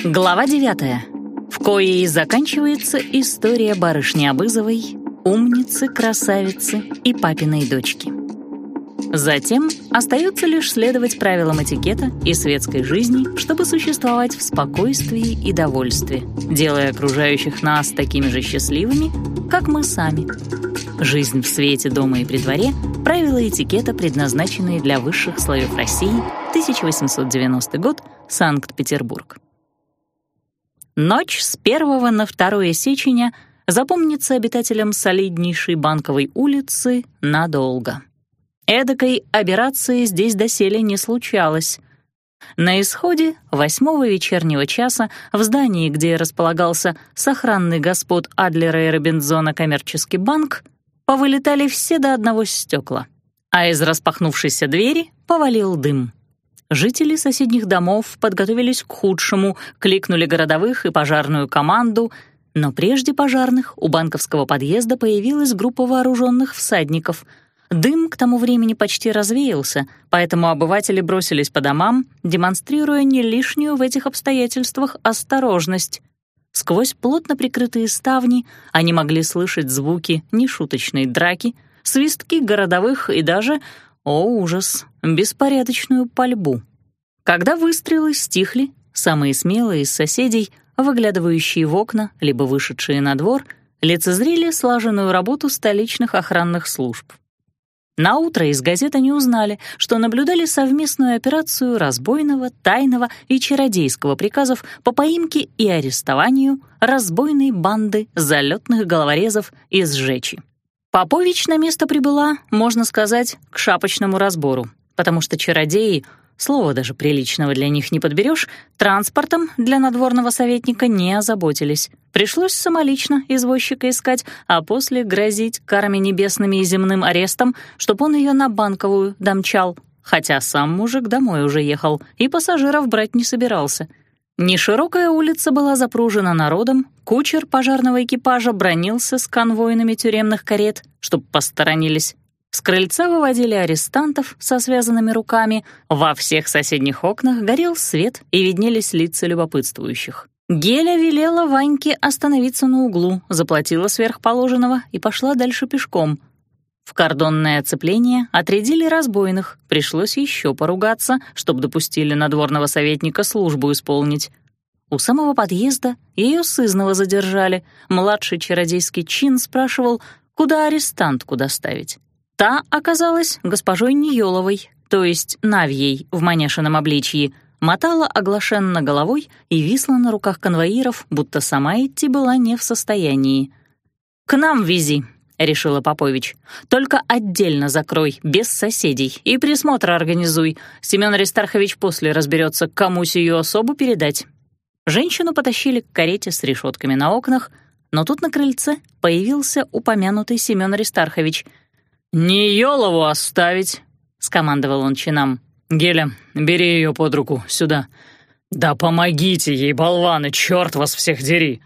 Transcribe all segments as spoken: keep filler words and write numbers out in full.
Глава девятая, в коей и заканчивается история барышни Абызовой, умницы, красавицы и папиной дочки. Затем остается лишь следовать правилам этикета и светской жизни, чтобы существовать в спокойствии и довольстве, делая окружающих нас такими же счастливыми, как мы сами. Жизнь в свете, дома и при дворе — правила этикета, предназначенные для высших слоев России, тысяча восемьсот девяностый год, Санкт-Петербург. Ночь с первого на второе сеченя запомнится обитателям солиднейшей Банковой улицы надолго. Эдакой аберрации здесь доселе не случалось. На исходе восьмого вечернего часа в здании, где располагался сохранный господ Адлера и Робинзона коммерческий банк, повылетали все до одного стекла, а из распахнувшейся двери повалил дым. Жители соседних домов подготовились к худшему, кликнули городовых и пожарную команду, но прежде пожарных у банковского подъезда появилась группа вооруженных всадников. Дым к тому времени почти развеялся, поэтому обыватели бросились по домам, демонстрируя не лишнюю в этих обстоятельствах осторожность. Сквозь плотно прикрытые ставни они могли слышать звуки нешуточной драки, свистки городовых и даже, о ужас, беспорядочную пальбу. Когда выстрелы стихли, самые смелые из соседей, выглядывающие в окна, либо вышедшие на двор, лицезрели слаженную работу столичных охранных служб. Наутро из газет они узнали, что наблюдали совместную операцию разбойного, тайного и чародейского приказов по поимке и арестованию разбойной банды залетных головорезов из Жечи. Попович на место прибыла, можно сказать, к шапочному разбору, потому что чародеи, слова даже приличного для них не подберешь, транспортом для надворного советника не озаботились. Пришлось самолично извозчика искать, а после грозить карами небесными и земным арестом, чтоб он ее на Банковую домчал, хотя сам мужик домой уже ехал и пассажиров брать не собирался. Неширокая улица была запружена народом, кучер пожарного экипажа бранился с конвойными тюремных карет, чтоб посторонились. С крыльца выводили арестантов со связанными руками, во всех соседних окнах горел свет и виднелись лица любопытствующих. Геля велела Ваньке остановиться на углу, заплатила сверхположенного и пошла дальше пешком. В кордонное оцепление отрядили разбойных, пришлось еще поругаться, чтоб допустили надворного советника службу исполнить. У самого подъезда ее сызнова задержали, младший чародейский чин спрашивал, куда арестантку доставить. Та оказалась госпожой Ниеловой, то есть Навьей в маняшином обличье, мотала оглашенно головой и висла на руках конвоиров, будто сама идти была не в состоянии. «К нам вези», — решила Попович. «Только отдельно закрой, без соседей, и присмотр организуй. Семен Аристархович после разберется, кому сию особу передать». Женщину потащили к карете с решетками на окнах, но тут на крыльце появился упомянутый Семен Аристархович. «Ниелову оставить», — скомандовал он чинам. «Геля, бери ее под руку, сюда. Да помогите ей, болваны, черт вас всех дери!»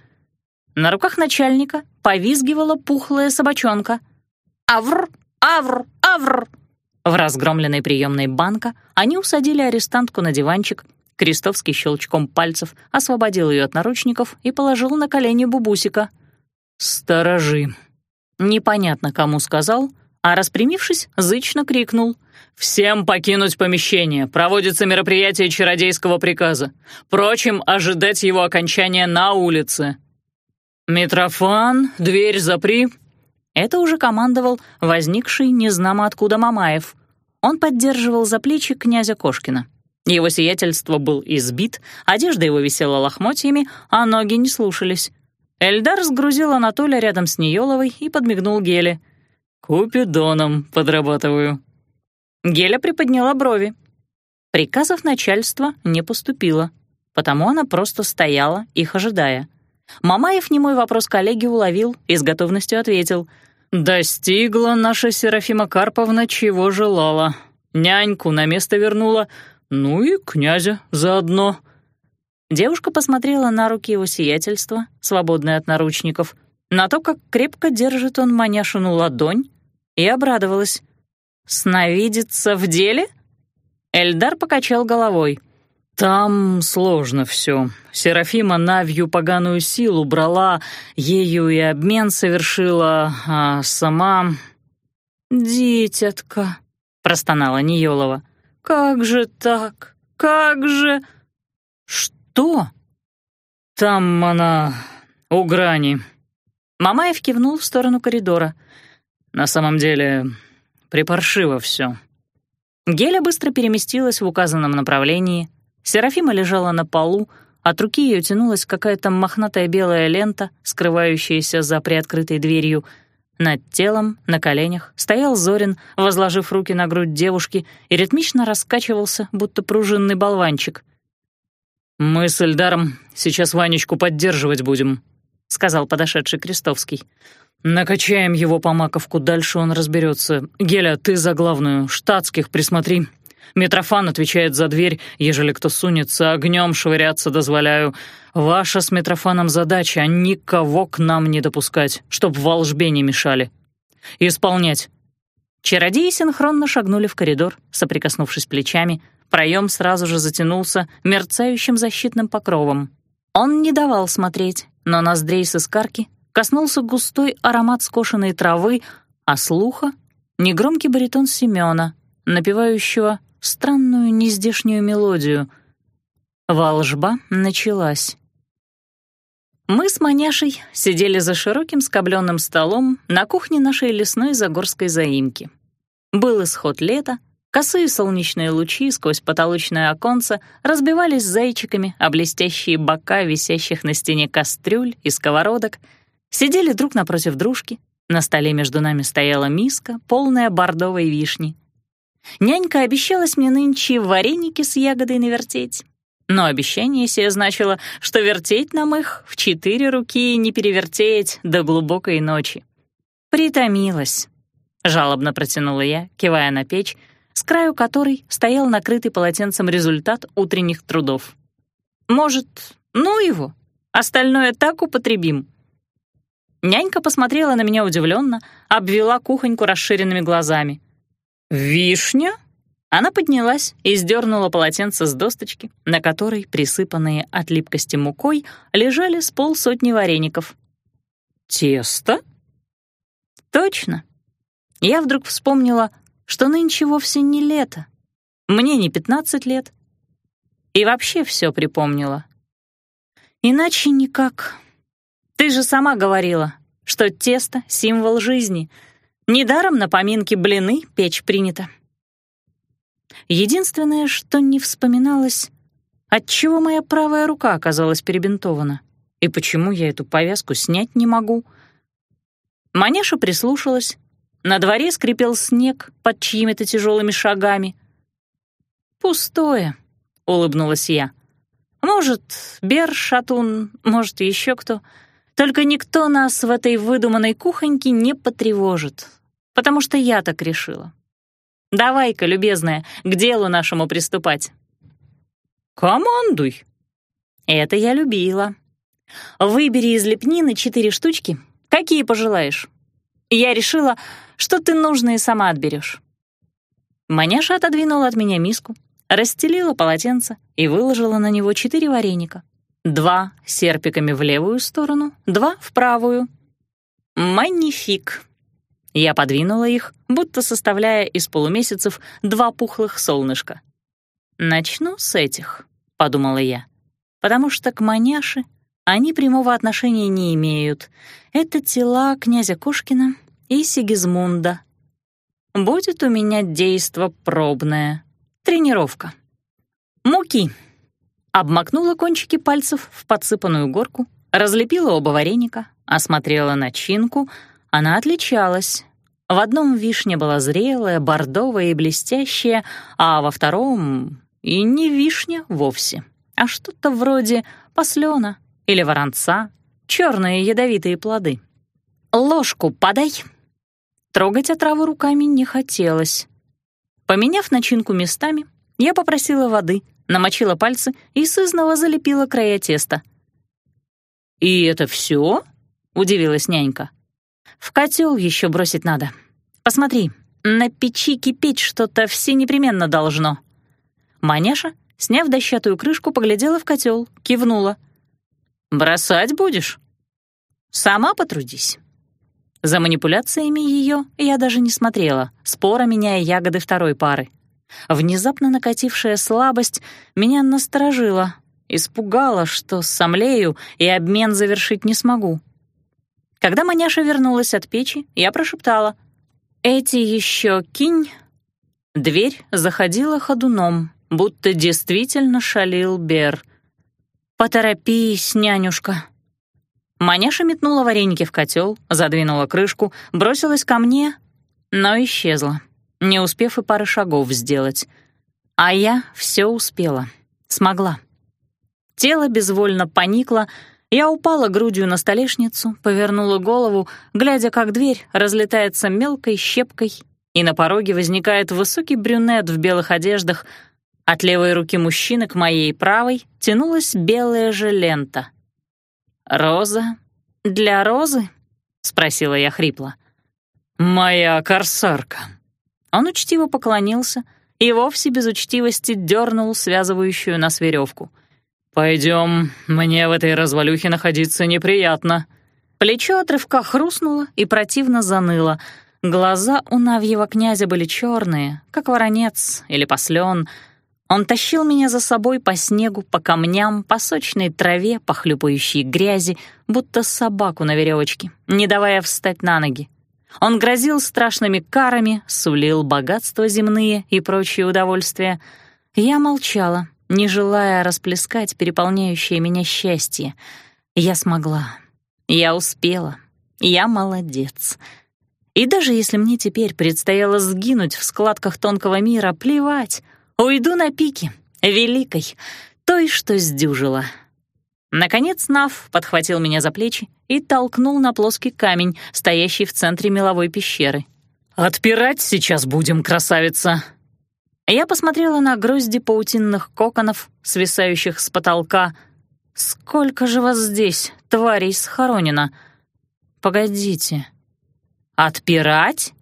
На руках начальника повизгивала пухлая собачонка. «Авр! Авр! Авр!» В разгромленной приемной банка они усадили арестантку на диванчик. Крестовский щелчком пальцев освободил ее от наручников и положил на колени Бубусика. «Сторожи!» Непонятно кому сказал, а распрямившись, зычно крикнул: «Всем покинуть помещение! Проводится мероприятие чародейского приказа. Впрочем, ожидать его окончания на улице!» «Митрофан, дверь запри!» Это уже командовал возникший незнамо откуда Мамаев. Он поддерживал за плечи князя Кошкина. Его сиятельство был избит, одежда его висела лохмотьями, а ноги не слушались. Эльдар сгрузил Анатоля рядом с Ниеловой и подмигнул Геле. «Купидоном подрабатываю». Геля приподняла брови. Приказов начальства не поступило, потому она просто стояла, их ожидая. Мамаев немой вопрос коллеги уловил и с готовностью ответил: «Достигла наша Серафима Карповна, чего желала. Няньку на место вернула, ну и князя заодно». Девушка посмотрела на руки его сиятельства, свободные от наручников, на то, как крепко держит он маняшину ладонь, и обрадовалась. «Сновидится в деле?» Эльдар покачал головой. Там сложно все. Серафима Навью поганую силу брала, ею и обмен совершила, а сама... «Дитятка», — простонала Ниёлова, — «как же так? Как же...» «Что?» «Там она у грани». Мамаев кивнул в сторону коридора. «На самом деле, припаршиво все». Геля быстро переместилась в указанном направлении. Серафима лежала на полу, от руки ее тянулась какая-то мохнатая белая лента, скрывающаяся за приоткрытой дверью. Над телом, на коленях, стоял Зорин, возложив руки на грудь девушки, и ритмично раскачивался, будто пружинный болванчик. «Мы с Эльдаром сейчас Ванечку поддерживать будем», — сказал подошедший Крестовский. «Накачаем его по маковку, дальше он разберется. Геля, ты за главную, штатских присмотри. Митрофан отвечает за дверь, ежели кто сунется, огнем швыряться дозволяю. Ваша с Митрофаном задача — никого к нам не допускать, чтоб волжбе не мешали. Исполнять». Чародеи синхронно шагнули в коридор, соприкоснувшись плечами. Проем сразу же затянулся мерцающим защитным покровом. Он не давал смотреть, но ноздрей с искарки коснулся густой аромат скошенной травы, а слуха — негромкий баритон Семёна, напевающего странную нездешнюю мелодию. Волжба началась. Мы с Маняшей сидели за широким скоблённым столом на кухне нашей лесной загорской заимки. Был исход лета, косые солнечные лучи сквозь потолочное оконце разбивались зайчиками о блестящие бока висящих на стене кастрюль и сковородок, сидели друг напротив дружки, на столе между нами стояла миска, полная бордовой вишни. Нянька обещалась мне нынче вареники с ягодой навертеть, но обещание сие значило, что вертеть нам их в четыре руки не перевертеть до глубокой ночи. «Притомилась», — жалобно протянула я, кивая на печь, с краю которой стоял накрытый полотенцем результат утренних трудов. «Может, ну его? Остальное так употребим». Нянька посмотрела на меня удивленно, обвела кухоньку расширенными глазами. «Вишня?» Она поднялась и сдернула полотенце с досточки, на которой, присыпанные от липкости мукой, лежали с полсотни вареников. «Тесто?» «Точно». Я вдруг вспомнила, что нынче вовсе не лето. Мне не пятнадцать лет. И вообще все припомнила. Иначе никак. Ты же сама говорила, что тесто — символ жизни. Недаром на поминки блины печь принято. Единственное, что не вспоминалось, отчего моя правая рука оказалась перебинтована, и почему я эту повязку снять не могу. Маняша прислушалась. На дворе скрипел снег под чьими-то тяжелыми шагами. «Пустое», — улыбнулась я. «Может, Бер, Шатун, может, еще кто. Только никто нас в этой выдуманной кухоньке не потревожит, потому что я так решила. Давай-ка, любезная, к делу нашему приступать». «Командуй». Это я любила. Выбери из лепнины четыре штучки, какие пожелаешь. Я решила, что ты нужные сама отберешь. Маняша отодвинула от меня миску, расстелила полотенце и выложила на него четыре вареника. Два серпиками в левую сторону, два в правую. Манифик. Я подвинула их, будто составляя из полумесяцев два пухлых солнышка. «Начну с этих», — подумала я, «потому что к Маняше они прямого отношения не имеют. Это тела князя Кошкина и Сигизмунда. Будет у меня действо пробное. Тренировка. Муки». Обмакнула кончики пальцев в подсыпанную горку, разлепила оба вареника, осмотрела начинку. Она отличалась. В одном вишня была зрелая, бордовая и блестящая, а во втором и не вишня вовсе, а что-то вроде послена или воронца, черные ядовитые плоды. «Ложку подай». Трогать отраву руками не хотелось. Поменяв начинку местами, я попросила воды, намочила пальцы и сызнова залепила края теста. «И это все?» — удивилась нянька. «В котел еще бросить надо. Посмотри, на печи кипеть что-то все непременно должно». Маняша Сняв дощатую крышку, поглядела в котел, кивнула. «Бросать будешь? Сама потрудись». За манипуляциями ее я даже не смотрела, споро меняя ягоды второй пары. Внезапно накатившая слабость меня насторожила, испугала, что сомлею и обмен завершить не смогу. Когда маняша вернулась от печи, я прошептала: «Эти еще кинь». Дверь заходила ходуном, будто действительно шалил Бер. «Поторопись, нянюшка». Маняша метнула вареники в котел, задвинула крышку, бросилась ко мне, но исчезла, не успев и пары шагов сделать. А я все успела, смогла. Тело безвольно поникло, я упала грудью на столешницу, повернула голову, глядя, как дверь разлетается мелкой щепкой, и на пороге возникает высокий брюнет в белых одеждах. От левой руки мужчины к моей правой тянулась белая же лента. «Роза? Для розы?» — спросила я хрипло. «Моя корсарка». Он учтиво поклонился и вовсе без учтивости дернул связывающую нас веревку. «Пойдем, мне в этой развалюхе находиться неприятно». Плечо от рывка хрустнуло и противно заныло. Глаза у Навьего князя были черные, как воронец или послен. Он тащил меня за собой по снегу, по камням, по сочной траве, по хлюпающей грязи, будто собаку на веревочке, не давая встать на ноги. Он грозил страшными карами, сулил богатства земные и прочие удовольствия. Я молчала, не желая расплескать переполняющее меня счастье. Я смогла. Я успела. Я молодец. И даже если мне теперь предстояло сгинуть в складках тонкого мира, плевать. Уйду на пике, великой, той, что сдюжила. Наконец Нав подхватил меня за плечи и толкнул на плоский камень, стоящий в центре меловой пещеры. «Отпирать сейчас будем, красавица!» Я посмотрела на грозди паутинных коконов, свисающих с потолка. «Сколько же вас здесь, тварей, схоронено?» «Погодите. Отпирать?»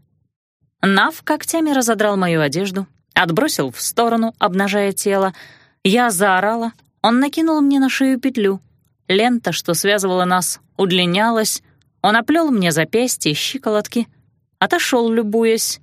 Нав когтями разодрал мою одежду, отбросил в сторону, обнажая тело. Я заорала, он накинул мне на шею петлю. Лента, что связывала нас, удлинялась. Он оплел мне запястья и щиколотки. Отошел, любуясь.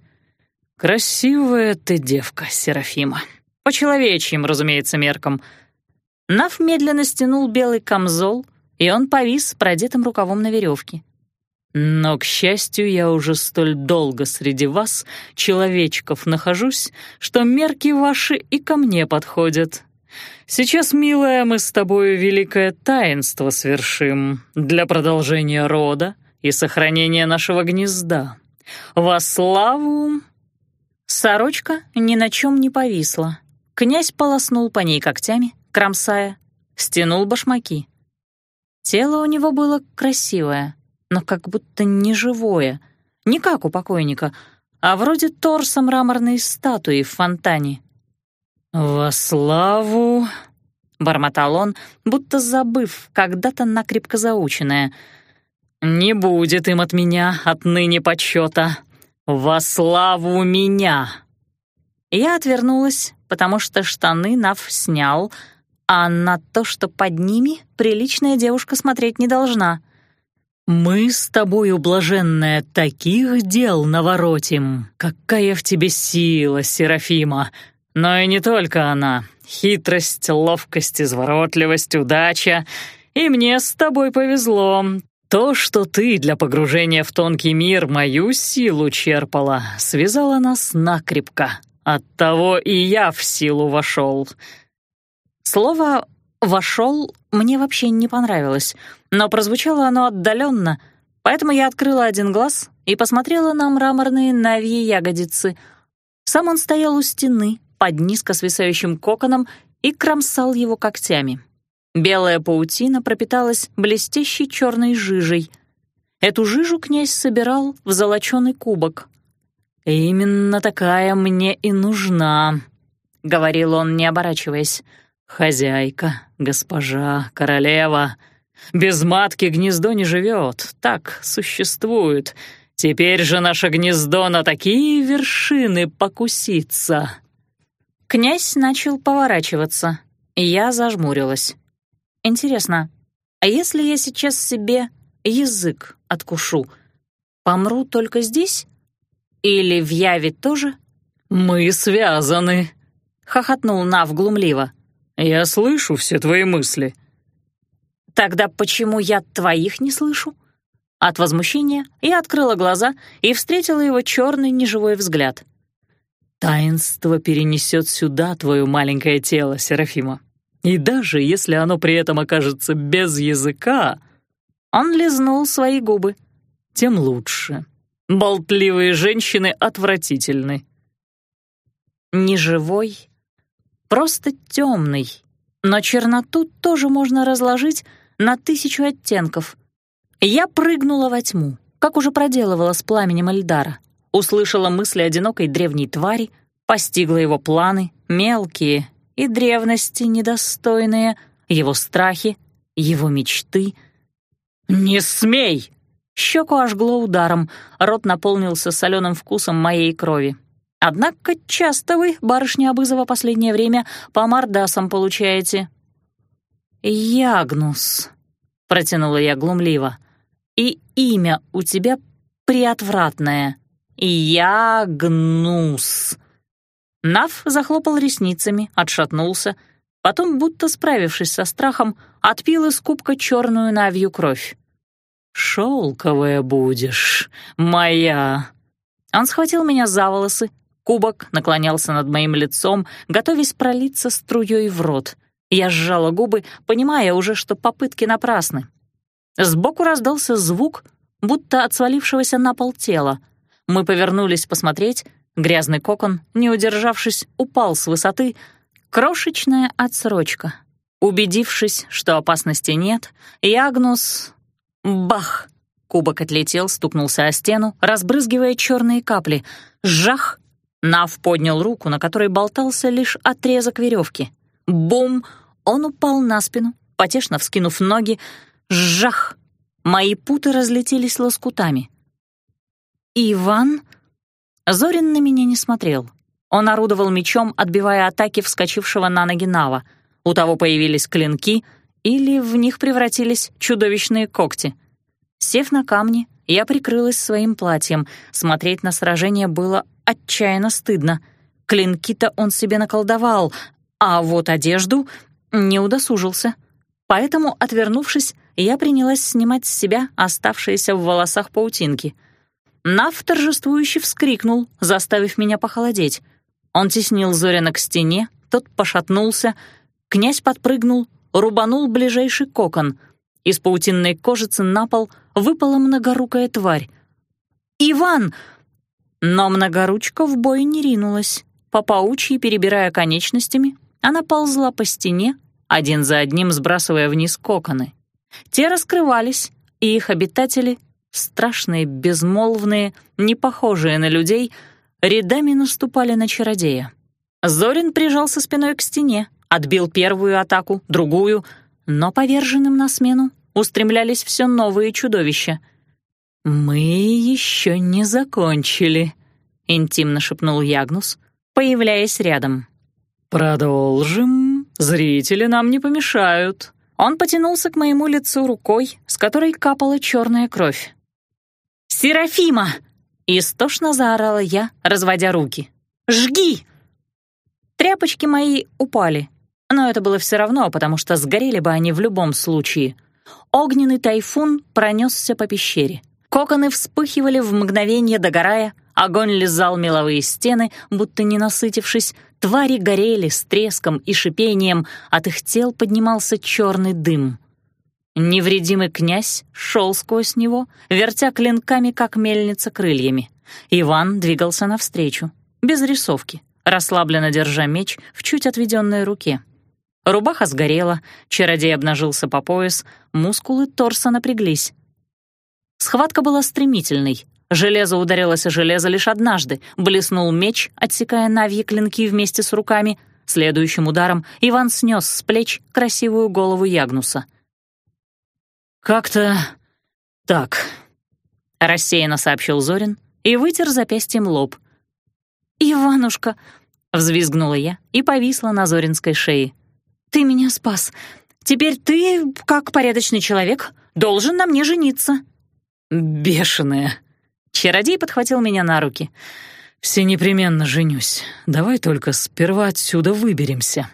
«Красивая ты девка, Серафима. По человечьим, разумеется, меркам». Нав медленно стянул белый камзол, и он повис продетым рукавом на веревке. «Но, к счастью, я уже столь долго среди вас, человечков, нахожусь, что мерки ваши и ко мне подходят. Сейчас, милая, мы с тобою великое таинство свершим для продолжения рода и сохранения нашего гнезда. Во славу...» Сорочка ни на чем не повисла. Князь полоснул по ней когтями, кромсая, стянул башмаки. Тело у него было красивое, но как будто не живое, не как у покойника, а вроде торса мраморной статуи в фонтане. «Во славу!» — бормотал он, будто забыв когда-то накрепко заученное. «Не будет им от меня отныне почета. Во славу меня!» Я отвернулась, потому что штаны Нав снял, а на то, что под ними, приличная девушка смотреть не должна. «Мы с тобою, блаженная, таких дел наворотим. Какая в тебе сила, Серафима! Но и не только она. Хитрость, ловкость, изворотливость, удача. И мне с тобой повезло. То, что ты для погружения в тонкий мир мою силу черпала, связала нас накрепко. Оттого и я в силу вошел». Слово «вошел» мне вообще не понравилось, но прозвучало оно отдаленно, поэтому я открыла один глаз и посмотрела на мраморные Навьи ягодицы. Сам он стоял у стены под низко свисающим коконом и кромсал его когтями. Белая паутина пропиталась блестящей черной жижей. Эту жижу князь собирал в золоченый кубок. «Именно такая мне и нужна», — говорил он, не оборачиваясь. «Хозяйка, госпожа, королева. Без матки гнездо не живет, так существует. Теперь же наше гнездо на такие вершины покусится». Князь начал поворачиваться, и я зажмурилась. Интересно, а если я сейчас себе язык откушу, помру только здесь? Или в Яве тоже? «Мы связаны», — хохотнул Нав глумливо. «Я слышу все твои мысли». «Тогда почему я твоих не слышу?» От возмущения я открыла глаза и встретила его черный неживой взгляд. «Таинство перенесет сюда твое маленькое тело, Серафима. И даже если оно при этом окажется без языка...» Он лизнул свои губы. «Тем лучше. Болтливые женщины отвратительны». Неживой, просто темный, но черноту тоже можно разложить на тысячу оттенков. Я прыгнула во тьму, как уже проделывала с пламенем Эльдара. Услышала мысли одинокой древней твари, постигла его планы, мелкие и древности недостойные, его страхи, его мечты. «Не смей!» Щеку ожгло ударом, рот наполнился соленым вкусом моей крови. Однако часто вы, барышня Абызова, последнее время по мордасам получаете. «Ягнус», — протянула я глумливо, — «и имя у тебя приотвратное. Ягнус». Нав захлопал ресницами, отшатнулся, потом, будто справившись со страхом, отпил из кубка черную навью кровь. «Шелковая будешь, моя». Он схватил меня за волосы, кубок наклонялся над моим лицом, готовясь пролиться струей в рот. Я сжала губы, понимая уже, что попытки напрасны. Сбоку раздался звук, будто от свалившегося на пол тела. Мы повернулись посмотреть. Грязный кокон, не удержавшись, упал с высоты. Крошечная отсрочка. Убедившись, что опасности нет, Ягнус... Бах! Кубок отлетел, стукнулся о стену, разбрызгивая черные капли. Жах! Нав поднял руку, на которой болтался лишь отрезок веревки. Бум! Он упал на спину, потешно вскинув ноги. Жах! Мои путы разлетелись лоскутами. «Иван?» Зорин на меня не смотрел. Он орудовал мечом, отбивая атаки вскочившего на ноги Нава. У того появились клинки, или в них превратились чудовищные когти. Сев на камни, я прикрылась своим платьем. Смотреть на сражение было отчаянно стыдно. Клинки-то он себе наколдовал, а вот одежду не удосужился. Поэтому, отвернувшись, я принялась снимать с себя оставшиеся в волосах паутинки. Нав торжествующе вскрикнул, заставив меня похолодеть. Он теснил Зорина к стене, тот пошатнулся. Князь подпрыгнул, рубанул ближайший кокон. Из паутинной кожицы на пол выпала многорукая тварь. «Иван!» Но многоручка в бой не ринулась. По паучьи, перебирая конечностями, она ползла по стене, один за одним сбрасывая вниз коконы. Те раскрывались, и их обитатели, страшные, безмолвные, не похожие на людей, рядами наступали на чародея. Зорин прижался спиной к стене, отбил первую атаку, другую, но поверженным на смену устремлялись все новые чудовища. «Мы еще не закончили», — интимно шепнул Ягнус, появляясь рядом. «Продолжим. Зрители нам не помешают». Он потянулся к моему лицу рукой, с которой капала черная кровь. «Серафима!» — истошно заорала я, разводя руки. «Жги!» Тряпочки мои упали, но это было все равно, потому что сгорели бы они в любом случае. Огненный тайфун пронесся по пещере. Коконы вспыхивали в мгновение догорая, огонь лизал меловые стены, будто не насытившись, твари горели с треском и шипением, от их тел поднимался черный дым. Невредимый князь шел сквозь него, вертя клинками, как мельница, крыльями. Иван двигался навстречу, без рисовки, расслабленно держа меч в чуть отведенной руке. Рубаха сгорела, чародей обнажился по пояс, мускулы торса напряглись. Схватка была стремительной. Железо ударилось о железо лишь однажды, блеснул меч, отсекая навьи клинки вместе с руками. Следующим ударом Иван снес с плеч красивую голову Ягнуса. «Как-то так», — рассеянно сообщил Зорин и вытер запястьем лоб. «Иванушка!» — Взвизгнула я и повисла на Зоринской шее. «Ты меня спас. Теперь ты, как порядочный человек, должен на мне жениться». «Бешеная!» Чародей подхватил меня на руки. «Все непременно женюсь. Давай только сперва отсюда выберемся».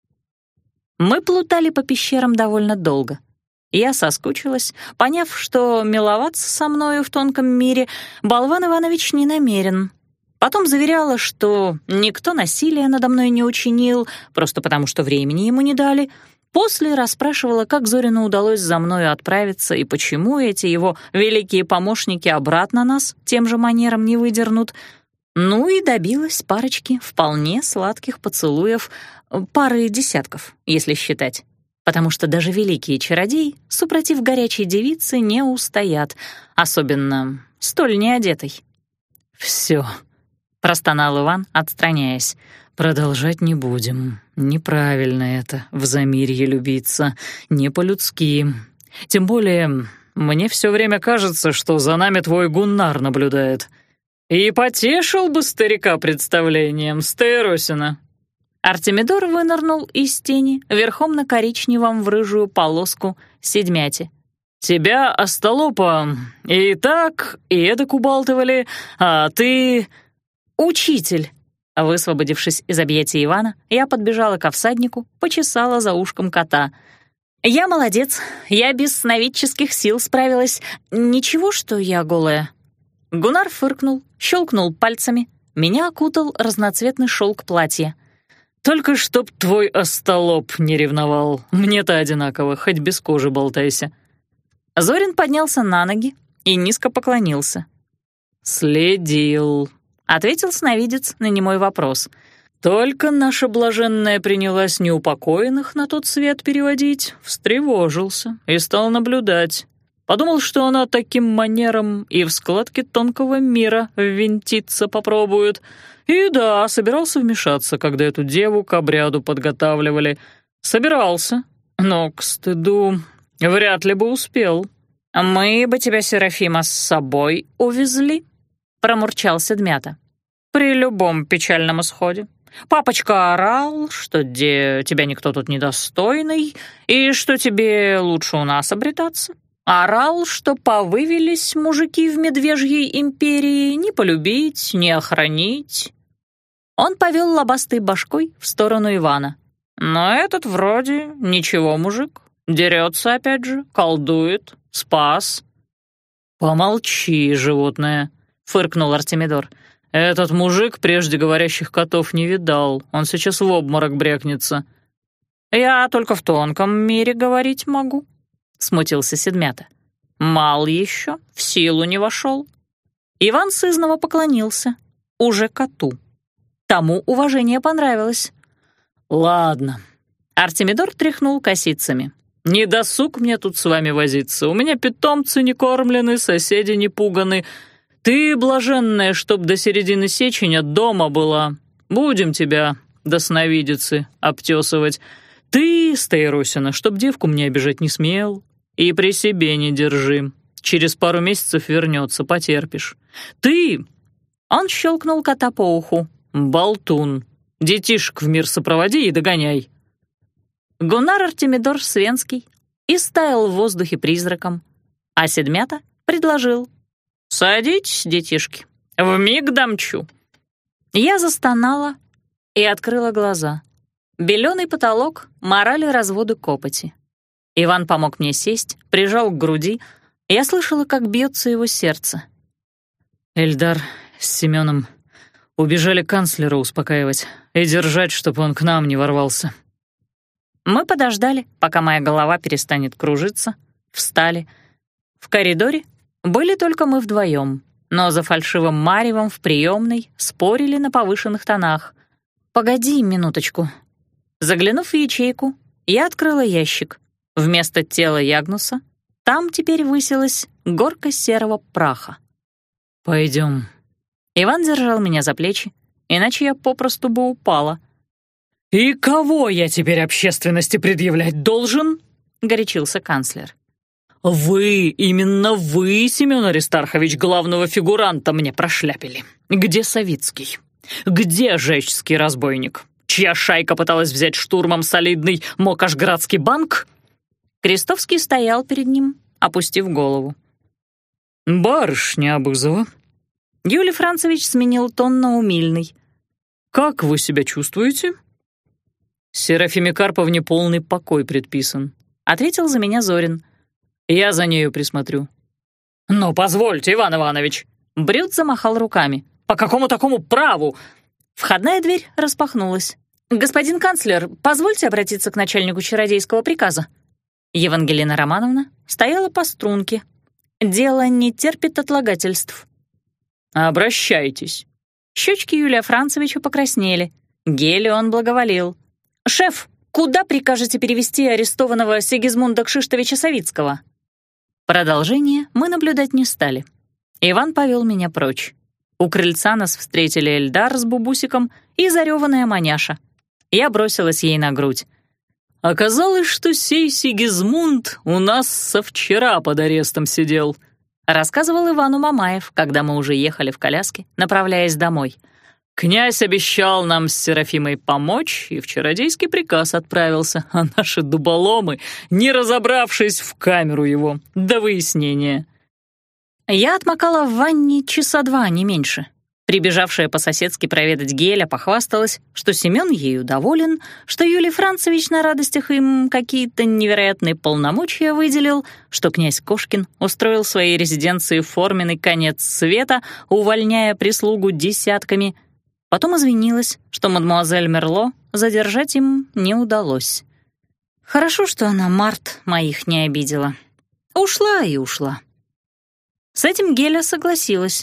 Мы плутали по пещерам довольно долго. Я соскучилась, поняв, что миловаться со мною в тонком мире Болван Иванович не намерен. Потом заверяла, что никто насилия надо мной не учинил, просто потому что времени ему не дали. После расспрашивала, как Зорину удалось за мною отправиться и почему эти его великие помощники обратно нас тем же манером не выдернут. Ну и добилась парочки вполне сладких поцелуев, пары десятков, если считать. Потому что даже великие чародеи, супротив горячей девицы, не устоят, особенно столь неодетой. «Всё», — простонал Иван, отстраняясь. «Продолжать не будем. Неправильно это, в замирье любиться, не по-людски. Тем более, мне всё время кажется, что за нами твой Гуннар наблюдает. И потешил бы старика представлением, Стейросина». Артемидор вынырнул из тени верхом на коричневом в рыжую полоску седмяти. «Тебя, остолопа, и так, и эдак убалтывали, а ты...» «Учитель!» Высвободившись из объятий Ивана, я подбежала ко всаднику, почесала за ушком кота. «Я молодец, я без сновидческих сил справилась. Ничего, что я голая?» Гуннар фыркнул, щелкнул пальцами. Меня окутал разноцветный шелк платья. «Только чтоб твой остолоп не ревновал. Мне-то одинаково, хоть без кожи болтайся». Зорин поднялся на ноги и низко поклонился. «Следил», — ответил сновидец на немой вопрос. «Только наша блаженная принялась неупокоенных на тот свет переводить, встревожился и стал наблюдать. Подумал, что она таким манером и в складке тонкого мира ввинтиться попробует. И да, собирался вмешаться, когда эту деву к обряду подготавливали. Собирался, но, к стыду, вряд ли бы успел». «Мы бы тебя, Серафима, с собой увезли», — промурчал Седмята. «При любом печальном исходе. Папочка орал, что де тебя никто тут недостойный, и что тебе лучше у нас обретаться. Орал, что повывелись мужики в Медвежьей империи не полюбить, не охранить». Он повел лобастой башкой в сторону Ивана. «Но этот вроде ничего мужик, дерется опять же, колдует, спас». «Помолчи, животное», — фыркнул Артемидор. «Этот мужик прежде говорящих котов не видал, он сейчас в обморок брякнется». «Я только в тонком мире говорить могу», — смутился Седмята. «Мал еще, в силу не вошел». Иван сызново поклонился, уже коту. Тому уважение понравилось. «Ладно». Артемидор тряхнул косицами. «Не досуг мне тут с вами возиться. У меня питомцы не кормлены, соседи не пуганы. Ты, блаженная, чтоб до середины сеченя дома была. Будем тебя до сновидицы обтесывать. Ты, Стейросина, чтоб девку мне обижать не смел. И при себе не держи. Через пару месяцев вернется, потерпишь. Ты...» Он щелкнул кота по уху. «Болтун. Детишек в мир сопроводи и догоняй». Гуннар Артемидор Свенский истаял в воздухе призраком, а Седмята предложил: «Садитесь, детишки, вмиг домчу». Я застонала и открыла глаза. Беленый потолок морали разводы копоти. Иван помог мне сесть, прижал к груди. Я слышала, как бьется его сердце. «Эльдар с Семеном убежали канцлера успокаивать и держать, чтобы он к нам не ворвался». Мы подождали, пока моя голова перестанет кружиться, встали. В коридоре были только мы вдвоем, но за фальшивым маревом в приемной спорили на повышенных тонах. «Погоди минуточку». Заглянув в ячейку, я открыла ящик. Вместо тела Ягнуса там теперь высилась горка серого праха. «Пойдем». Иван держал меня за плечи, иначе я попросту бы упала. «И кого я теперь общественности предъявлять должен?» — горячился канцлер. «Вы, именно вы, Семен Аристархович, главного фигуранта мне прошляпили. Где Савицкий? Где жечский разбойник? Чья шайка пыталась взять штурмом солидный Мокошградский банк?» Крестовский стоял перед ним, опустив голову. «Барышня Абызова». Юлий Францевич сменил тон на умильный. «Как вы себя чувствуете?» «Серафиме Карповне полный покой предписан», — ответил за меня Зорин. «Я за нею присмотрю». «Но позвольте, Иван Иванович!» Брют замахал руками. «По какому такому праву?» Входная дверь распахнулась. «Господин канцлер, позвольте обратиться к начальнику чародейского приказа». Евангелина Романовна стояла по струнке. Дело не терпит отлагательств. «Обращайтесь». Щечки Юлия Францевича покраснели. Геле он благоволил. «Шеф, куда прикажете перевести арестованного Сигизмунда Кшиштовича Савицкого?» Продолжение мы наблюдать не стали. Иван повел меня прочь. У крыльца нас встретили Эльдар с Бубусиком и зареванная Маняша. Я бросилась ей на грудь. «Оказалось, что сей Сигизмунд у нас со вчера под арестом сидел», рассказывал Ивану Мамаев, когда мы уже ехали в коляске, направляясь домой. «Князь обещал нам с Серафимой помочь и в чародейский приказ отправился, а наши дуболомы, не разобравшись, в камеру его до выяснения». Я отмокала в ванне часа два, не меньше. Прибежавшая по-соседски проведать Геля похвасталась, что Семен ею доволен, что Юлий Францевич на радостях им какие-то невероятные полномочия выделил, что князь Кошкин устроил в своей резиденции форменный конец света, увольняя прислугу десятками. Потом извинилась, что мадемуазель Мерло задержать им не удалось. Хорошо, что она Март моих не обидела. Ушла и ушла. С этим Геля согласилась.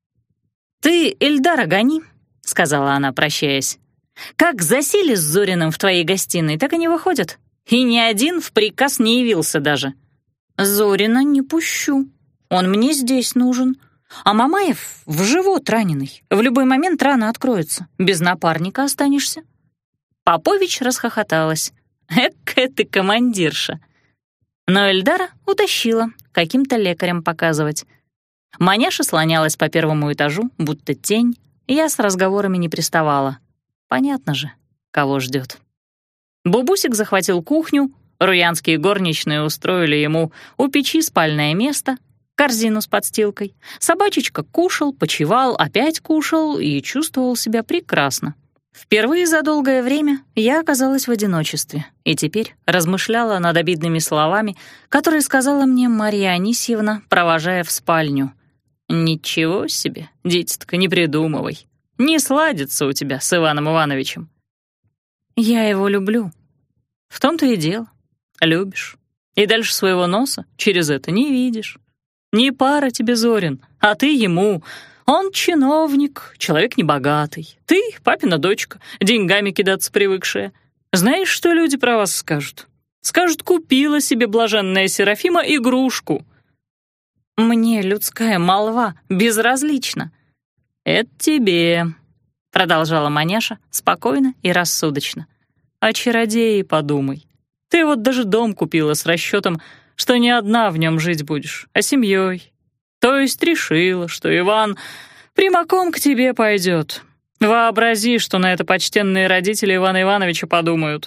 «Ты Эльдара гони», — сказала она, прощаясь. «Как засели с Зориным в твоей гостиной, так и не выходят. И ни один в приказ не явился даже». «Зорина не пущу. Он мне здесь нужен. А Мамаев в живот раненый. В любой момент рана откроется. Без напарника останешься». Попович расхохоталась. «Экая ты командирша». Но Эльдара утащила каким-то лекарям показывать. Маняша слонялась по первому этажу, будто тень, и я с разговорами не приставала. Понятно же, кого ждет. Бубусик захватил кухню, руянские горничные устроили ему у печи спальное место, корзину с подстилкой. Собачечка кушал, почевал, опять кушал и чувствовал себя прекрасно. Впервые за долгое время я оказалась в одиночестве и теперь размышляла над обидными словами, которые сказала мне Марья Анисьевна, провожая в спальню. «Ничего себе, дитятка, не придумывай. Не сладится у тебя с Иваном Ивановичем». «Я его люблю». «В том-то и дело. Любишь. И дальше своего носа через это не видишь. Не пара тебе, Зорин, а ты ему. Он чиновник, человек небогатый. Ты папина дочка, деньгами кидаться привыкшая. Знаешь, что люди про вас скажут? Скажут, купила себе блаженная Серафима игрушку». «Мне людская молва безразлична». «Это тебе», — продолжала Маняша спокойно и рассудочно. «О чародее подумай. Ты вот даже дом купила с расчетом, что не одна в нем жить будешь, а семьей. То есть решила, что Иван прямиком к тебе пойдет. Вообрази, что на это почтенные родители Ивана Ивановича подумают».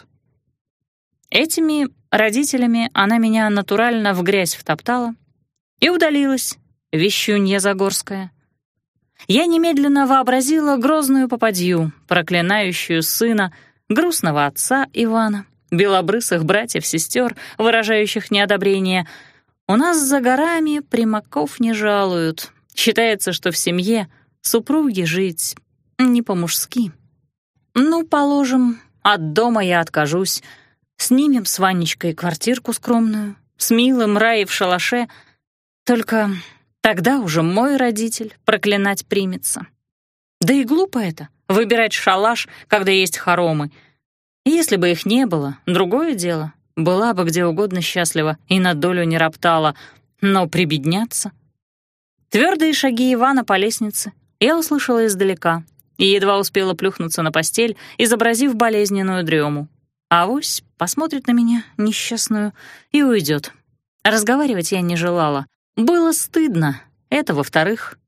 Этими родителями она меня натурально в грязь втоптала и удалилась, вещунья Загорская. Я немедленно вообразила грозную попадью, проклинающую сына, грустного отца Ивана, белобрысых братьев-сестер, выражающих неодобрение. У нас за горами примаков не жалуют. Считается, что в семье супруги жить не по-мужски. Ну, положим, от дома я откажусь. Снимем с Ванечкой квартирку скромную, с милым Раей в шалаше. Только тогда уже мой родитель проклинать примется. Да и глупо это — выбирать шалаш, когда есть хоромы. Если бы их не было, другое дело. Была бы где угодно счастлива и на долю не роптала. Но прибедняться... Твердые шаги Ивана по лестнице я услышала издалека и едва успела плюхнуться на постель, изобразив болезненную дрему. Авось посмотрит на меня, несчастную, и уйдет. Разговаривать я не желала. Было стыдно. Это, во-вторых.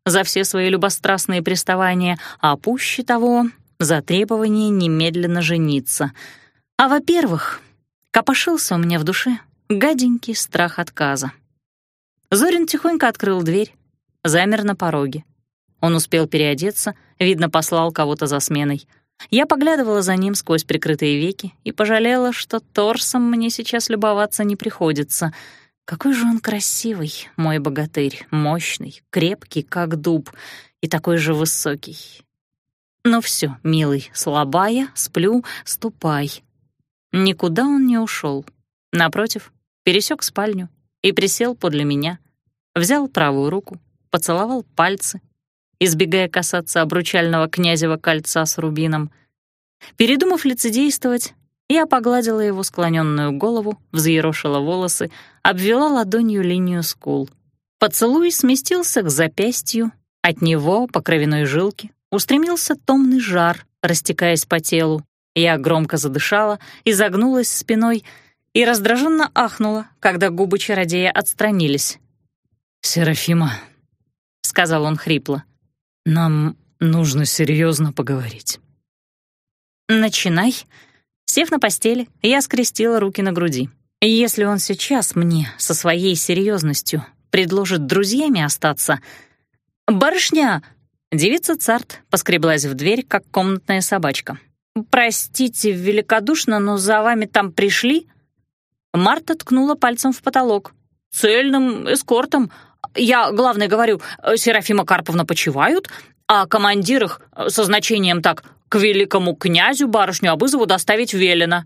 за все свои любострастные приставания, а пуще того — за требование немедленно жениться. А во-первых, копошился у меня в душе гаденький страх отказа. Зорин тихонько открыл дверь, замер на пороге. Он успел переодеться, видно, послал кого-то за сменой. Я поглядывала за ним сквозь прикрытые веки и пожалела, что торсом мне сейчас любоваться не приходится. Какой же он красивый, мой богатырь, мощный, крепкий, как дуб, и такой же высокий. Ну все, милый, слабая, сплю, ступай. Никуда он не ушел. Напротив, пересек спальню и присел подле меня, взял правую руку, поцеловал пальцы, избегая касаться обручального князева кольца с рубином. Передумав лицедействовать, я погладила его склоненную голову, взъерошила волосы, обвела ладонью линию скул. Поцелуй сместился к запястью, от него по кровяной жилке устремился томный жар, растекаясь по телу. Я громко задышала, изогнулась спиной и раздраженно ахнула, когда губы чародея отстранились. «Серафима», — сказал он хрипло, — «нам нужно серьезно поговорить». «Начинай». Сев на постели, я скрестила руки на груди. Если он сейчас мне со своей серьезностью предложит друзьями остаться... «Барышня!» Девица Царт поскреблась в дверь, как комнатная собачка. «Простите великодушно, но за вами там пришли?» Марта ткнула пальцем в потолок. «Цельным эскортом. Я, главное, говорю, Серафима Карповна почивают, а командир их со значением так к великому князю барышню Абызову доставить велено».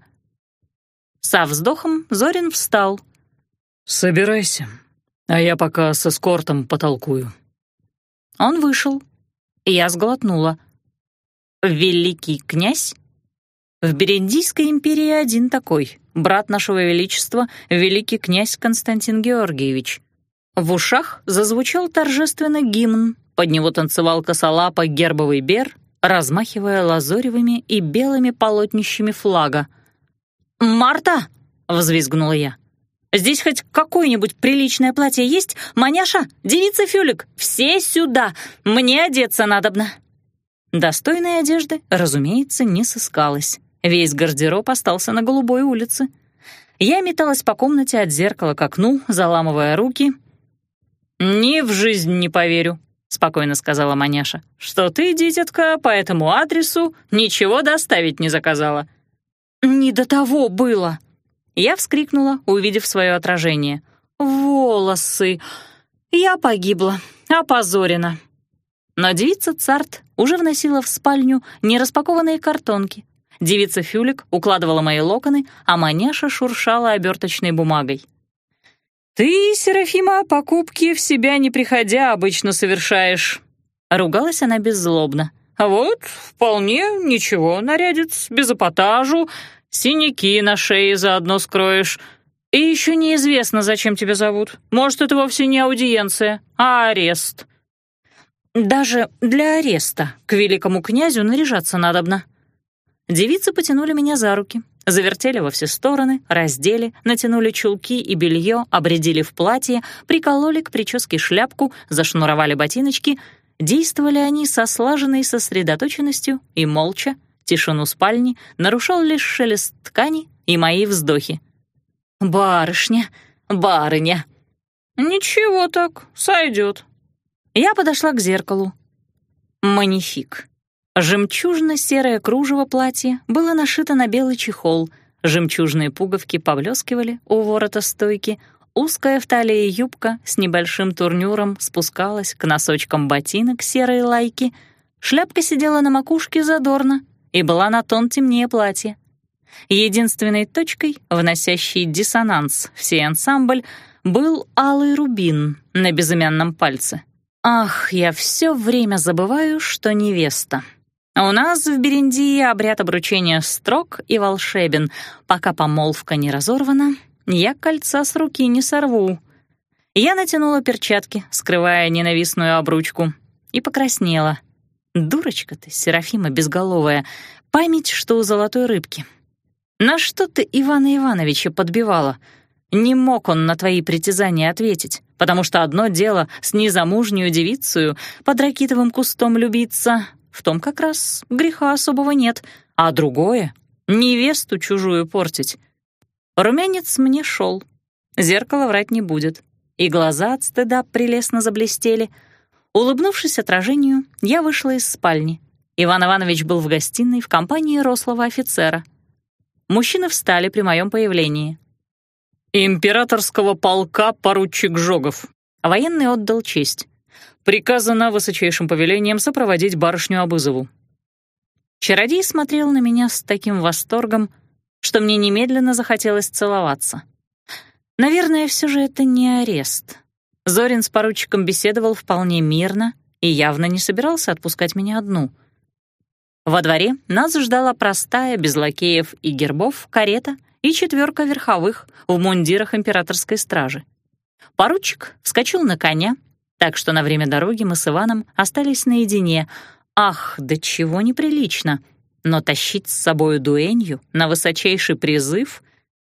Со вздохом Зорин встал. «Собирайся, а я пока с эскортом потолкую». Он вышел. Я сглотнула. «Великий князь?» В Берендийской империи один такой, брат нашего величества, великий князь Константин Георгиевич. В ушах зазвучал торжественно гимн, под него танцевал косолапо гербовый бер, размахивая лазоревыми и белыми полотнищами флага. «Марта!» — взвизгнула я. «Здесь хоть какое-нибудь приличное платье есть? Маняша, девица Фюлик, все сюда! Мне одеться надобно!» Достойной одежды, разумеется, не сыскалось. Весь гардероб остался на Голубой улице. Я металась по комнате от зеркала к окну, заламывая руки. «Ни в жизнь не поверю», — спокойно сказала Маняша, «что ты, дитятка, по этому адресу ничего доставить не заказала». «Не до того было!» Я вскрикнула, увидев свое отражение. «Волосы! Я погибла, опозорена!» Но девица Царт уже вносила в спальню нераспакованные картонки. Девица Фюлик укладывала мои локоны, а Маняша шуршала оберточной бумагой. «Ты, Серафима, покупки в себя не приходя обычно совершаешь», — ругалась она беззлобно. «А вот вполне ничего, нарядец, без эпатажу, синяки на шее заодно скроешь. И еще неизвестно, зачем тебя зовут. Может, это вовсе не аудиенция, а арест». «Даже для ареста к великому князю наряжаться надобно». Девицы потянули меня за руки, завертели во все стороны, раздели, натянули чулки и белье, обрядили в платье, прикололи к прическе шляпку, зашнуровали ботиночки. Действовали они со слаженной сосредоточенностью и молча. Тишину спальни нарушал лишь шелест ткани и мои вздохи. «Барышня, барыня». «Ничего так, сойдет». Я подошла к зеркалу. Манифик. Жемчужно-серое кружево платья было нашито на белый чехол, жемчужные пуговки поблескивали у ворота стойки, узкая в талии юбка с небольшим турнюром спускалась к носочкам ботинок серой лайки, шляпка сидела на макушке задорно и была на тон темнее платья. Единственной точкой, вносящей диссонанс в сей ансамбль, был алый рубин на безымянном пальце. Ах, я все время забываю, что невеста. У нас в Берендии обряд обручения строг и волшебен. Пока помолвка не разорвана, я кольца с руки не сорву. Я натянула перчатки, скрывая ненавистную обручку, и покраснела. Дурочка ты, Серафима безголовая, память, что у золотой рыбки. На что ты Ивана Ивановича подбивала? Не мог он на твои притязания ответить, потому что одно дело с незамужнюю девицею под ракитовым кустом любиться, в том как раз греха особого нет, а другое — невесту чужую портить. Румянец мне шел, зеркало врать не будет, и глаза от стыда прелестно заблестели. Улыбнувшись отражению, я вышла из спальни. Иван Иванович был в гостиной в компании рослого офицера. Мужчины встали при моем появлении. «Императорского полка поручик Жогов». Военный отдал честь. «Приказано высочайшим повелением сопроводить барышню Абызову». Чародей смотрел на меня с таким восторгом, что мне немедленно захотелось целоваться. Наверное, все же это не арест. Зорин с поручиком беседовал вполне мирно и явно не собирался отпускать меня одну. Во дворе нас ждала простая, без лакеев и гербов, карета и четверка верховых в мундирах императорской стражи. Поручик вскочил на коня, так что на время дороги мы с Иваном остались наедине. Ах, да чего неприлично! Но тащить с собою дуэнью на высочайший призыв...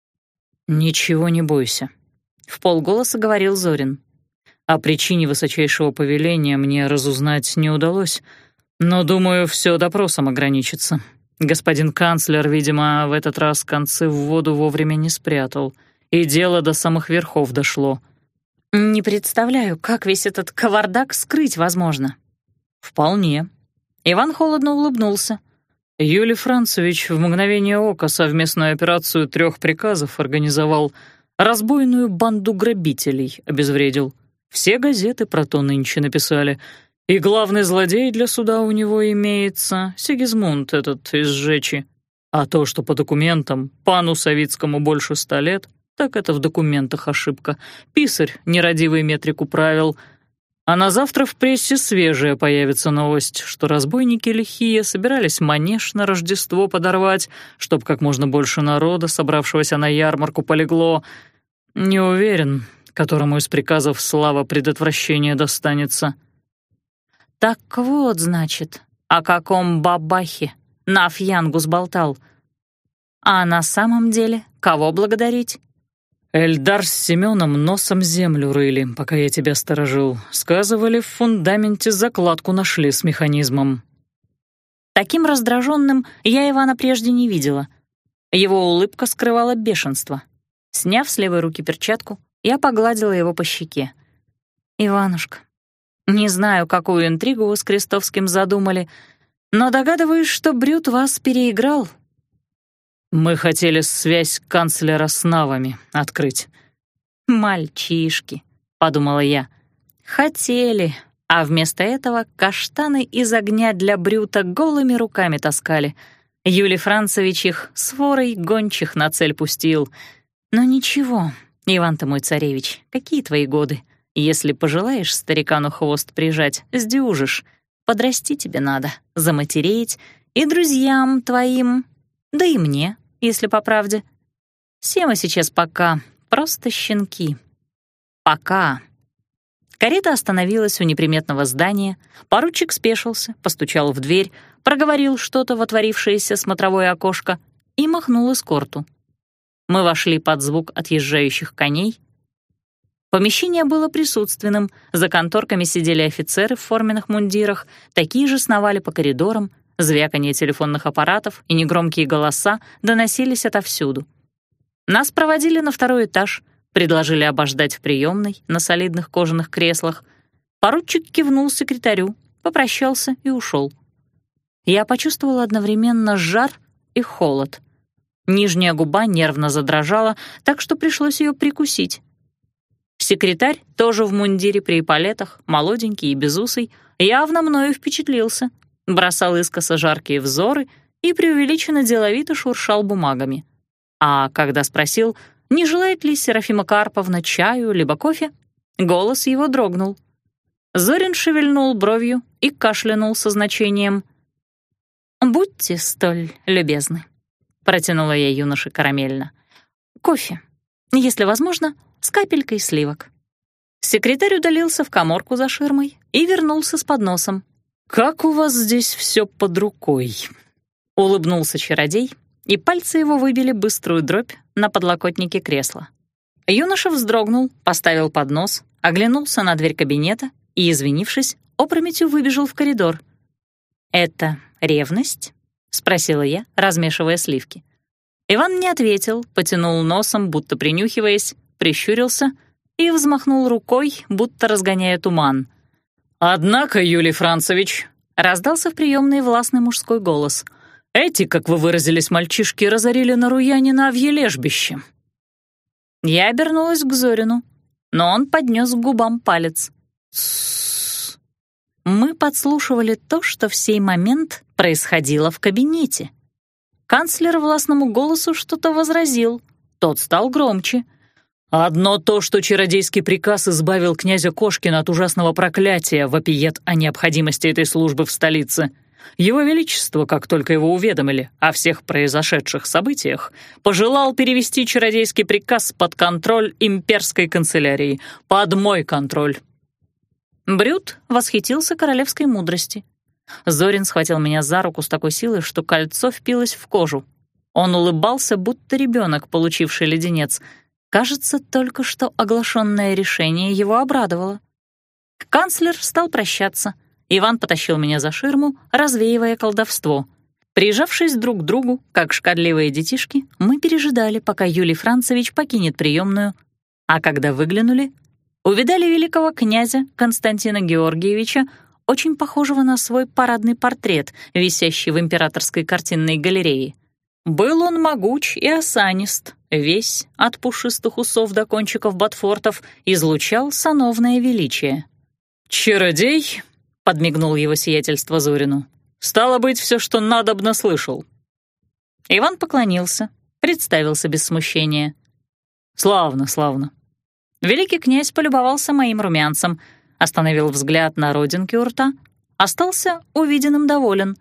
«Ничего не бойся», — вполголоса говорил Зорин. «О причине высочайшего повеления мне разузнать не удалось, но, думаю, все допросом ограничится. Господин канцлер, видимо, в этот раз концы в воду вовремя не спрятал, и дело до самых верхов дошло». «Не представляю, как весь этот кавардак скрыть возможно». «Вполне». Иван холодно улыбнулся. Юлий Францевич в мгновение ока совместную операцию трех приказов организовал, разбойную банду грабителей обезвредил. Все газеты про то нынче написали. И главный злодей для суда у него имеется, Сигизмунд этот из Жечи. А то, что по документам пану Савицкому больше ста лет, так это в документах ошибка. Писарь нерадивый метрику правил. А на завтра в прессе свежая появится новость, что разбойники лихие собирались манеж на Рождество подорвать, чтоб как можно больше народа, собравшегося на ярмарку, полегло. Не уверен, которому из приказов слава предотвращения достанется. Так вот, значит, о каком бабахе Наф Янгу сболтал. А на самом деле кого благодарить? Эльдар с Семеном носом землю рыли, пока я тебя сторожил. Сказывали, в фундаменте закладку нашли с механизмом. Таким раздраженным я Ивана прежде не видела. Его улыбка скрывала бешенство. Сняв с левой руки перчатку, я погладила его по щеке. «Иванушка, не знаю, какую интригу вы с Крестовским задумали, но догадываюсь, что Брют вас переиграл». «Мы хотели связь канцлера с навами открыть». «Мальчишки», — подумала я, — «хотели, а вместо этого каштаны из огня для Брюта голыми руками таскали. Юлий Францевич их с ворой гончих на цель пустил. Но ничего, Иван ты мой царевич, какие твои годы? Если пожелаешь старикану хвост прижать, сдюжишь. Подрасти тебе надо, заматереть, и друзьям твоим, да и мне, если по правде. Все мы сейчас пока просто щенки. Пока». Карета остановилась у неприметного здания, поручик спешился, постучал в дверь, проговорил что-то в отворившееся смотровое окошко и махнул эскорту. Мы вошли под звук отъезжающих коней. Помещение было присутственным, за конторками сидели офицеры в форменных мундирах, такие же сновали по коридорам, звяканье телефонных аппаратов и негромкие голоса доносились отовсюду. Нас проводили на второй этаж, предложили обождать в приемной на солидных кожаных креслах. Поручик кивнул секретарю, попрощался и ушел. Я почувствовала одновременно жар и холод. Нижняя губа нервно задрожала, так что пришлось ее прикусить. Секретарь, тоже в мундире при эполетах, молоденький и безусый, явно мною впечатлился, бросал искоса жаркие взоры и преувеличенно деловито шуршал бумагами. А когда спросил, не желает ли Серафима Карповна чаю либо кофе, голос его дрогнул. Зорин шевельнул бровью и кашлянул со значением. «Будьте столь любезны», — протянула я юноше карамельно. «Кофе, если возможно, с капелькой сливок». Секретарь удалился в каморку за ширмой и вернулся с подносом. «Как у вас здесь все под рукой?» — улыбнулся чародей, и пальцы его выбили быструю дробь на подлокотнике кресла. Юноша вздрогнул, поставил поднос, оглянулся на дверь кабинета и, извинившись, опрометью выбежал в коридор. «Это ревность?» — спросила я, размешивая сливки. Иван не ответил, потянул носом, будто принюхиваясь, прищурился и взмахнул рукой, будто разгоняя туман. «Однако, Юлий Францевич», — раздался в приемной властный мужской голос, «эти, как вы выразились, мальчишки, разорили Наруянина в ележбище». Я обернулась к Зорину, но он поднес к губам палец. «Тссс». Мы подслушивали то, что в сей момент происходило в кабинете. Канцлер властному голосу что-то возразил, тот стал громче. «Одно то, что чародейский приказ избавил князя Кошкина от ужасного проклятия, вопиет о необходимости этой службы в столице. Его Величество, как только его уведомили о всех произошедших событиях, пожелал перевести чародейский приказ под контроль имперской канцелярии, под мой контроль». Брют восхитился королевской мудрости. Зорин схватил меня за руку с такой силой, что кольцо впилось в кожу. Он улыбался, будто ребенок, получивший леденец. Кажется, только что оглашенное решение его обрадовало. Канцлер стал прощаться. Иван потащил меня за ширму, развеивая колдовство. Прижавшись друг к другу, как шкодливые детишки, мы пережидали, пока Юлий Францевич покинет приемную, а когда выглянули, увидали великого князя Константина Георгиевича, очень похожего на свой парадный портрет, висящий в императорской картинной галерее. Был он могуч и осанист, весь, от пушистых усов до кончиков ботфортов, излучал сановное величие. «Чародей», — подмигнул его сиятельство Зорину, — «стало быть, все, что надобно, слышал». Иван поклонился, представился без смущения. «Славно, славно». Великий князь полюбовался моим румянцем, остановил взгляд на родинке у рта, остался увиденным доволен.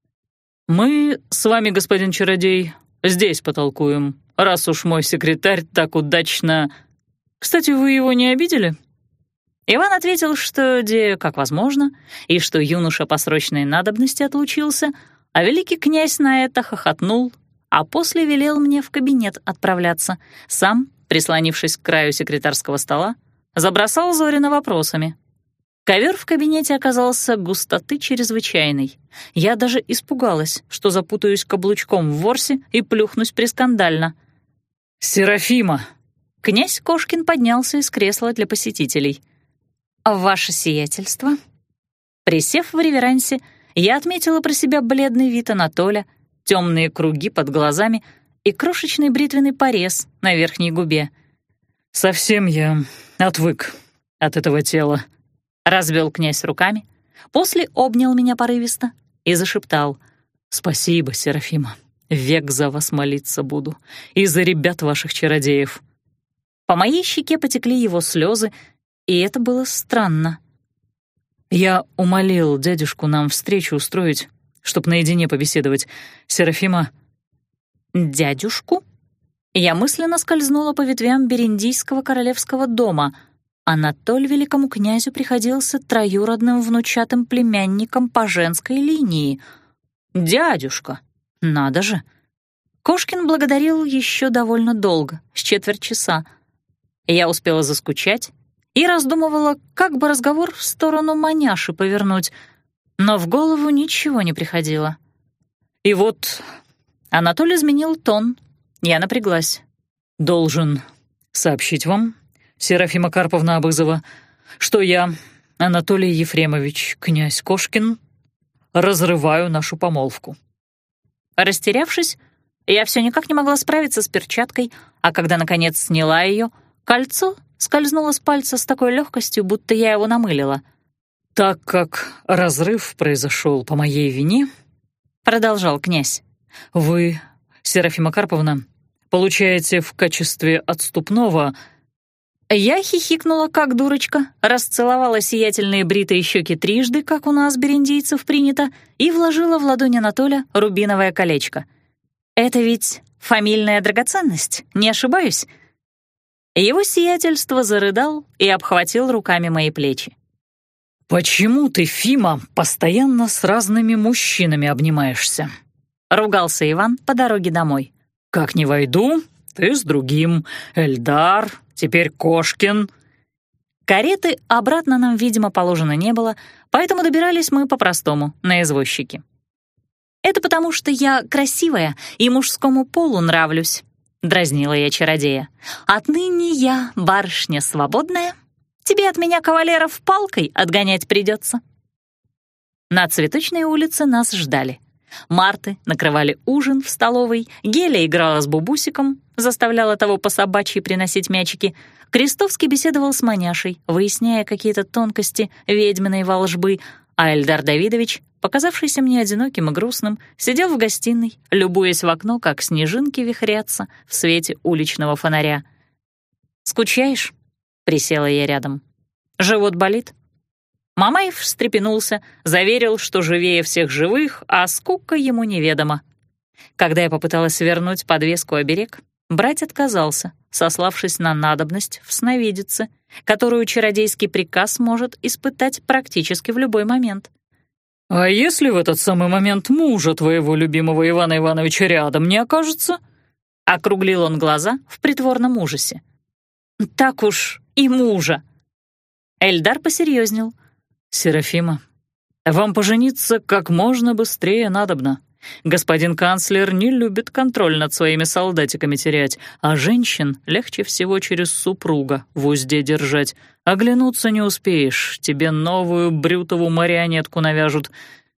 «Мы с вами, господин чародей, здесь потолкуем, раз уж мой секретарь так удачно... Кстати, вы его не обидели?» Иван ответил, что де как возможно, и что юноша по срочной надобности отлучился, а великий князь на это хохотнул, а после велел мне в кабинет отправляться, сам, прислонившись к краю секретарского стола, забросал Зорина вопросами. Ковер в кабинете оказался густоты чрезвычайной. Я даже испугалась, что запутаюсь каблучком в ворсе и плюхнусь прескандально. «Серафима!» Князь Кошкин поднялся из кресла для посетителей. «Ваше сиятельство?» Присев в реверансе, я отметила про себя бледный вид Анатоля, темные круги под глазами и крошечный бритвенный порез на верхней губе. «Совсем я отвык от этого тела», — развел князь руками, после обнял меня порывисто и зашептал: «Спасибо, Серафима, век за вас молиться буду, и за ребят ваших чародеев». По моей щеке потекли его слезы, и это было странно. «Я умолил дядюшку нам встречу устроить, чтоб наедине побеседовать. Серафима...» «Дядюшку?» Я мысленно скользнула по ветвям Берендийского королевского дома. Анатоль великому князю приходился троюродным внучатым племянником по женской линии. «Дядюшка! Надо же!» Кошкин благодарил еще довольно долго, с четверть часа. Я успела заскучать и раздумывала, как бы разговор в сторону маняши повернуть, но в голову ничего не приходило. И вот Анатолий изменил тон. Я напряглась. «Должен сообщить вам, Серафима Карповна Абызова, что я, Анатолий Ефремович, князь Кошкин, разрываю нашу помолвку». Растерявшись, я все никак не могла справиться с перчаткой, а когда, наконец, сняла ее, кольцо скользнуло с пальца с такой легкостью, будто я его намылила. «Так как разрыв произошел по моей вине, — продолжал князь, — вы, Серафима Карповна, получаете в качестве отступного...» Я хихикнула, как дурочка, расцеловала сиятельные бритые щеки трижды, как у нас, берендийцев, принято, и вложила в ладонь Анатоля рубиновое колечко. «Это ведь фамильная драгоценность, не ошибаюсь?» Его сиятельство зарыдал и обхватил руками мои плечи. «Почему ты, Фима, постоянно с разными мужчинами обнимаешься?» — ругался Иван по дороге домой. «Как не войду, ты с другим. Эльдар, Теперь Кошкин». Кареты обратно нам, видимо, положено не было, поэтому добирались мы по-простому, на извозчике. «Это потому, что я красивая и мужскому полу нравлюсь», — дразнила я чародея. «Отныне я барышня свободная. Тебе от меня кавалеров палкой отгонять придется». На Цветочной улице нас ждали. Марты накрывали ужин в столовой, Геля играла с Бубусиком, заставляла того по собачьи приносить мячики. Крестовский беседовал с Маняшей, выясняя какие-то тонкости ведьминой волжбы, а Эльдар Давидович, показавшийся мне одиноким и грустным, сидел в гостиной, любуясь в окно, как снежинки вихрятся в свете уличного фонаря. «Скучаешь?» — присела я рядом. «Живот болит?» Мамаев встрепенулся, заверил, что живее всех живых, а скука ему неведома. Когда я попыталась вернуть подвеску-оберег, брать отказался, сославшись на надобность в сновидице, которую чародейский приказ может испытать практически в любой момент. «А если в этот самый момент мужа твоего любимого Ивана Ивановича рядом не окажется?» — округлил он глаза в притворном ужасе. «Так уж и мужа». Эльдар посерьезнел. «Серафима, вам пожениться как можно быстрее надобно. Господин канцлер не любит контроль над своими солдатиками терять, а женщин легче всего через супруга в узде держать. Оглянуться не успеешь, тебе новую брютову марионетку навяжут.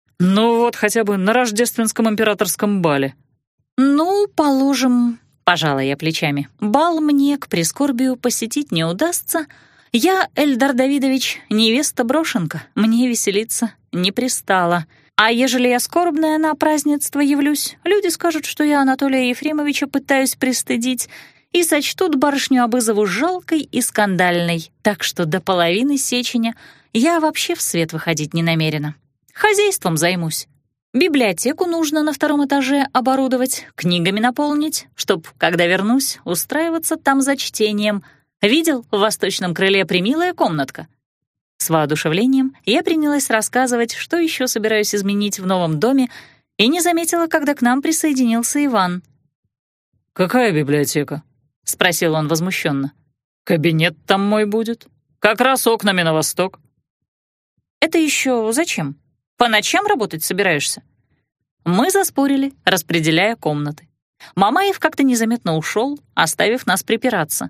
Ну вот хотя бы на рождественском императорском бале». «Ну, положим», — пожала я плечами, «бал мне к прискорбию посетить не удастся. Я, Эльдар Давидович, невеста-брошенка, мне веселиться не пристало. А ежели я скорбная на празднество явлюсь, люди скажут, что я Анатолия Ефремовича пытаюсь пристыдить, и сочтут барышню Абызову жалкой и скандальной, так что до половины сеченя я вообще в свет выходить не намерена. Хозяйством займусь. Библиотеку нужно на втором этаже оборудовать, книгами наполнить, чтоб, когда вернусь, устраиваться там за чтением. Видел в восточном крыле примилая комнатка?» С воодушевлением я принялась рассказывать, что еще собираюсь изменить в новом доме, и не заметила, когда к нам присоединился Иван. «Какая библиотека?» — спросил он возмущенно. «Кабинет там мой будет. Как раз окнами на восток». «Это еще зачем? По ночам работать собираешься?» Мы заспорили, распределяя комнаты. Мамаев как-то незаметно ушел, оставив нас припираться.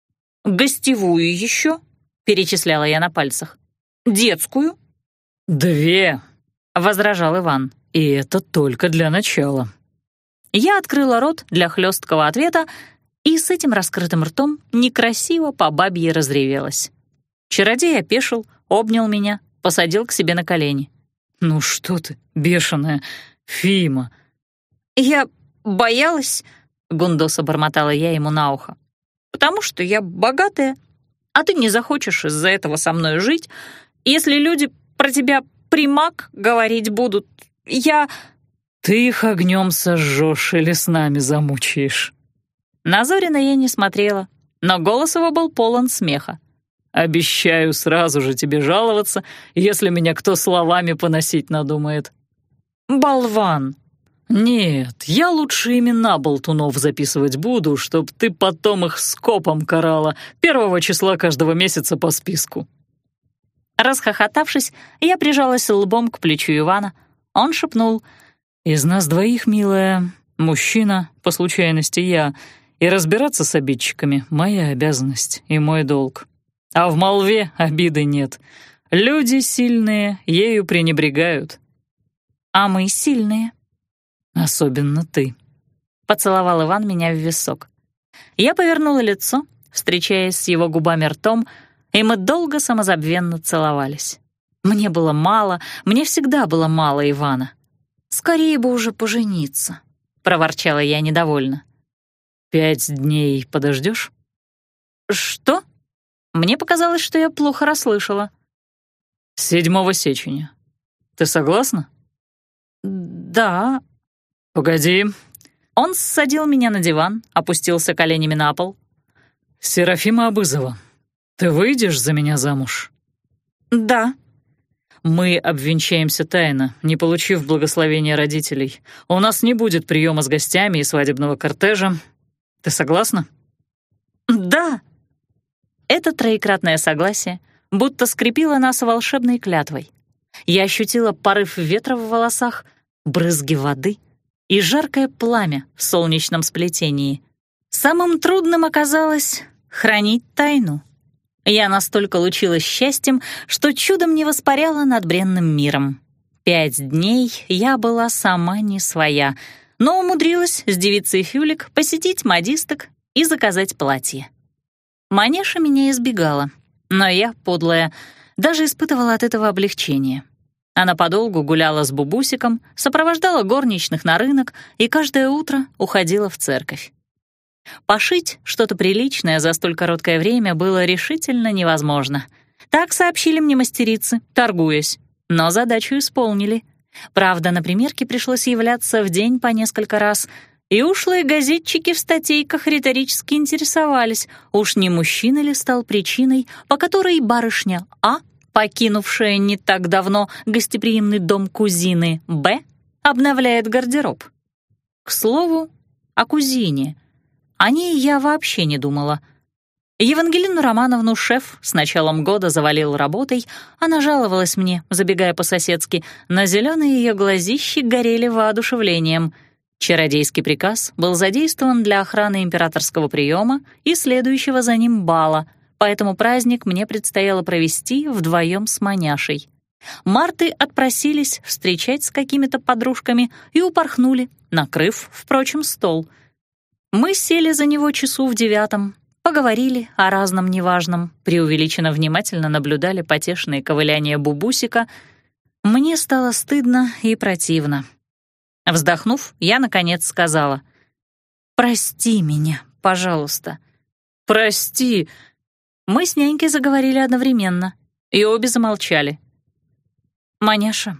«Гостевую еще?» — перечисляла я на пальцах. «Детскую?» «Две», — возражал Иван. «И это только для начала». Я открыла рот для хлесткого ответа и с этим раскрытым ртом некрасиво по бабье разревелась. Чародей опешил, обнял меня, посадил к себе на колени. «Ну что ты, бешеная, Фима!» «Я боялась», — гундоса бормотала я ему на ухо, «потому что я богатая, а ты не захочешь из-за этого со мной жить. Если люди про тебя примак говорить будут, я...» «Ты их огнем сожжешь или с нами замучаешь». На Зорина я не смотрела, но голос его был полон смеха. «Обещаю сразу же тебе жаловаться, если меня кто словами поносить надумает». «Болван!» «Нет, я лучше имена болтунов записывать буду, чтоб ты потом их скопом карала первого числа каждого месяца по списку». Расхохотавшись, я прижалась лбом к плечу Ивана. Он шепнул: «Из нас двоих, милая, мужчина, по случайности я, и разбираться с обидчиками — моя обязанность и мой долг. А в молве обиды нет. Люди сильные ею пренебрегают». «А мы сильные». «Особенно ты», — поцеловал Иван меня в висок. Я повернула лицо, встречаясь с его губами ртом, и мы долго самозабвенно целовались. Мне было мало, мне всегда было мало Ивана. «Скорее бы уже пожениться», — проворчала я недовольно. «Пять дней подождешь?» «Что?» Мне показалось, что я плохо расслышала. «Седьмого сеченя. Ты согласна?» «Да». «Погоди». Он ссадил меня на диван, опустился коленями на пол. «Серафима Абызова, ты выйдешь за меня замуж?» «Да». «Мы обвенчаемся тайно, не получив благословения родителей. У нас не будет приема с гостями и свадебного кортежа. Ты согласна?» «Да». Это троекратное согласие будто скрепило нас волшебной клятвой. Я ощутила порыв ветра в волосах, брызги воды и жаркое пламя в солнечном сплетении. Самым трудным оказалось хранить тайну. Я настолько лучилась счастьем, что чудом не воспаряла над бренным миром. Пять дней я была сама не своя, но умудрилась с девицей Фюлик посетить модисток и заказать платье. Маняша меня избегала, но я, подлая, даже испытывала от этого облегчение. Она подолгу гуляла с Бубусиком, сопровождала горничных на рынок и каждое утро уходила в церковь. Пошить что-то приличное за столь короткое время было решительно невозможно. Так сообщили мне мастерицы, торгуясь, но задачу исполнили. Правда, на примерке пришлось являться в день по несколько раз, и ушлые газетчики в статейках риторически интересовались, уж не мужчина ли стал причиной, по которой барышня А, покинувшая не так давно гостеприимный дом кузины Б, обновляет гардероб. К слову, о кузине. О ней я вообще не думала. Евангелину Романовну шеф с началом года завалил работой, она жаловалась мне, забегая по-соседски, но зеленые ее глазищи горели воодушевлением. Чародейский приказ был задействован для охраны императорского приема и следующего за ним бала, поэтому праздник мне предстояло провести вдвоем с Маняшей. Марты отпросились встречать с какими-то подружками и упорхнули, накрыв, впрочем, стол. Мы сели за него часу в девятом, поговорили о разном неважном, преувеличенно внимательно наблюдали потешные ковыляния Бубусика. Мне стало стыдно и противно. Вздохнув, я, наконец, сказала: «Прости меня, пожалуйста». «Прости». Мы с нянькой заговорили одновременно, и обе замолчали. «Маняша,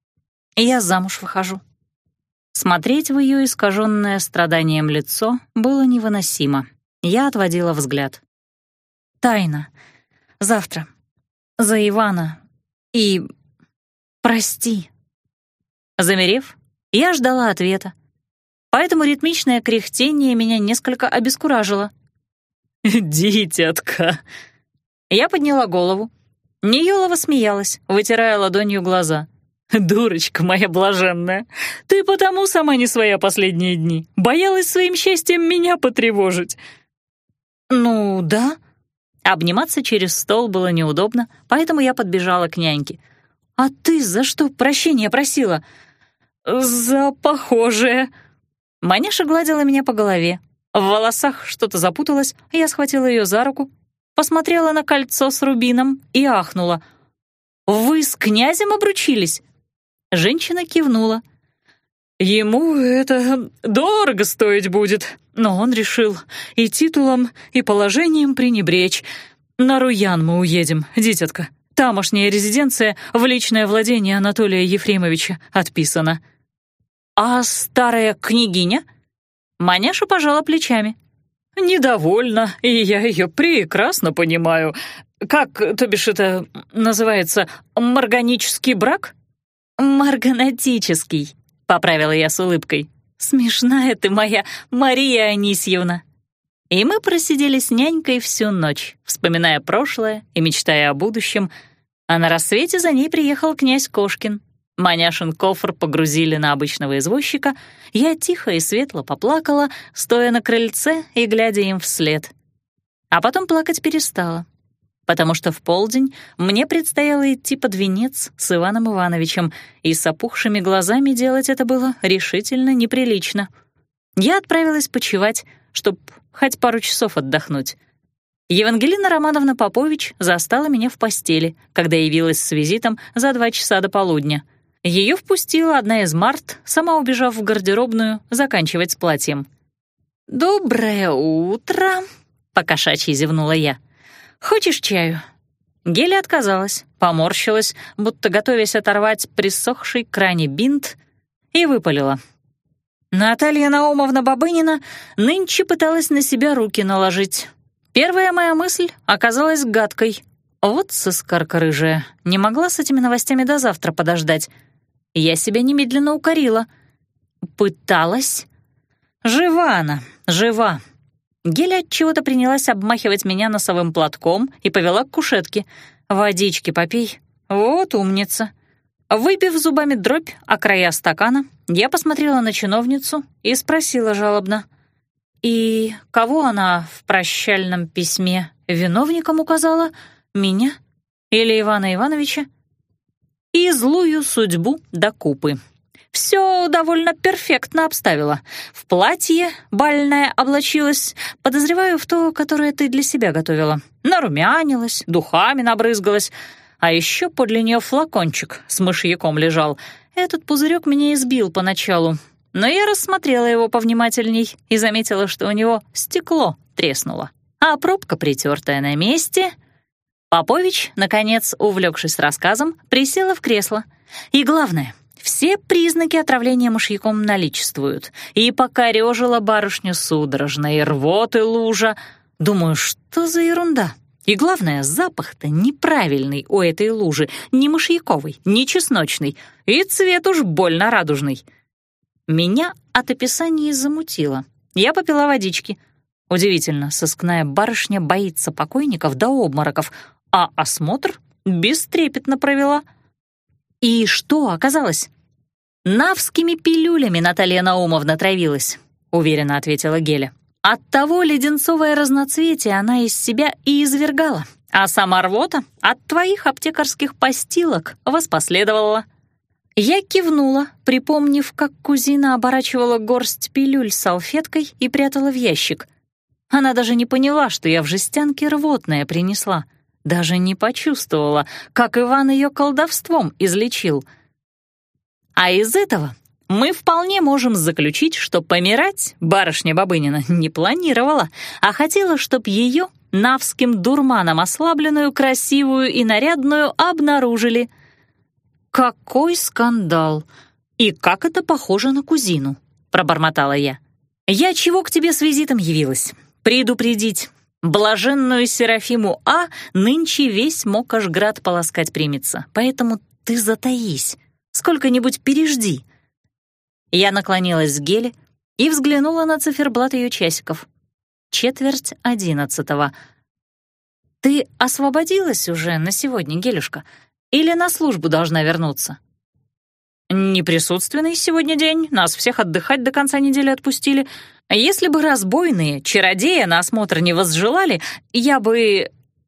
я замуж выхожу». Смотреть в ее искаженное страданием лицо было невыносимо. Я отводила взгляд. «Тайна. Завтра. За Ивана. И... прости». Замерев, я ждала ответа. Поэтому ритмичное кряхтение меня несколько обескуражило. «Дитятка!» Я подняла голову. Неёлова смеялась, вытирая ладонью глаза. «Дурочка моя блаженная, ты потому сама не своя последние дни. Боялась своим счастьем меня потревожить». «Ну, да». Обниматься через стол было неудобно, поэтому я подбежала к няньке. «А ты за что прощения просила?» «За похожее». Маняша гладила меня по голове. В волосах что-то запуталось, я схватила ее за руку, посмотрела на кольцо с рубином и ахнула. «Вы с князем обручились?» Женщина кивнула. «Ему это дорого стоить будет, но он решил и титулом, и положением пренебречь. На Руян мы уедем, дитятка. Тамошняя резиденция в личное владение Анатолия Ефремовича отписана». «А старая княгиня?» Маняша пожала плечами. «Недовольна, и я ее прекрасно понимаю. Как, то бишь, это называется, морганический брак?» «Марганатический», — поправила я с улыбкой. «Смешная ты моя Мария Анисьевна». И мы просидели с нянькой всю ночь, вспоминая прошлое и мечтая о будущем, а на рассвете за ней приехал князь Кошкин. Маняшин кофр погрузили на обычного извозчика, я тихо и светло поплакала, стоя на крыльце и глядя им вслед. А потом плакать перестала, потому что в полдень мне предстояло идти под венец с Иваном Ивановичем, и с опухшими глазами делать это было решительно неприлично. Я отправилась почивать, чтоб хоть пару часов отдохнуть. Евангелина Романовна Попович застала меня в постели, когда явилась с визитом за два часа до полудня. Ее впустила одна из Март, сама убежав в гардеробную заканчивать с платьем. «Доброе утро», — покошачьи зевнула я. «Хочешь чаю?» Геля отказалась, поморщилась, будто готовясь оторвать присохший к ране бинт, и выпалила. Наталья Наумовна Бабынина нынче пыталась на себя руки наложить. Первая моя мысль оказалась гадкой. Вот сыскарка рыжая, не могла с этими новостями до завтра подождать. Я себя немедленно укорила. Пыталась? Жива она, жива. Геля отчего-то принялась обмахивать меня носовым платком и повела к кушетке. «Водички попей. Вот умница». Выпив зубами дробь о края стакана, я посмотрела на чиновницу и спросила жалобно: «И кого она в прощальном письме виновником указала? Меня или Ивана Ивановича?» И злую судьбу до купы. Все довольно перфектно обставила. В платье бальное облачилась, подозреваю, в то, которое ты для себя готовила. Нарумянилась, духами набрызгалась. А еще подле нее флакончик с мышьяком лежал. Этот пузырек меня избил поначалу, но я рассмотрела его повнимательней и заметила, что у него стекло треснуло, а пробка притертая на месте. Попович, наконец, увлекшись рассказом, присела в кресло. И главное, все признаки отравления мышьяком наличествуют. И покорёжила барышню судорожно, и рвоты лужа. Думаю, что за ерунда? И главное, запах-то неправильный у этой лужи, не мышьяковый, не чесночный, и цвет уж больно радужный. Меня от описания замутило. Я попила водички. Удивительно, сыскная барышня боится покойников до обмороков, а осмотр бестрепетно провела. И что оказалось? «Навскими пилюлями Наталья Наумовна травилась», — уверенно ответила Геля. «Оттого леденцовое разноцветие она из себя и извергала, а сама рвота от твоих аптекарских постилок воспоследовала». Я кивнула, припомнив, как кузина оборачивала горсть пилюль салфеткой и прятала в ящик. Она даже не поняла, что я в жестянке рвотное принесла. Даже не почувствовала, как Иван ее колдовством излечил. А из этого мы вполне можем заключить, что помирать барышня Бабынина не планировала, а хотела, чтоб ее навским дурманом ослабленную, красивую и нарядную обнаружили. «Какой скандал! И как это похоже на кузину!» — пробормотала я. «Я чего к тебе с визитом явилась? Предупредить. Блаженную Серафиму А нынче весь Мокошград полоскать примется, поэтому ты затаись, сколько-нибудь пережди». Я наклонилась к Геле и взглянула на циферблат ее часиков. Четверть одиннадцатого. «Ты освободилась уже на сегодня, Гелюшка, или на службу должна вернуться?» «Неприсутственный сегодня день, нас всех отдыхать до конца недели отпустили. Если бы разбойные, чародея на осмотр не возжелали, я бы...»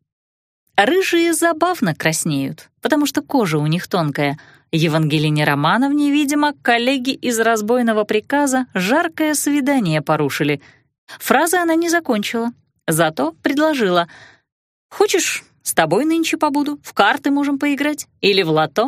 Рыжие забавно краснеют, потому что кожа у них тонкая. Евангелине Романовне, видимо, коллеги из разбойного приказа жаркое свидание порушили. Фразы она не закончила, зато предложила: «Хочешь, с тобой нынче побуду, в карты можем поиграть или в лото?»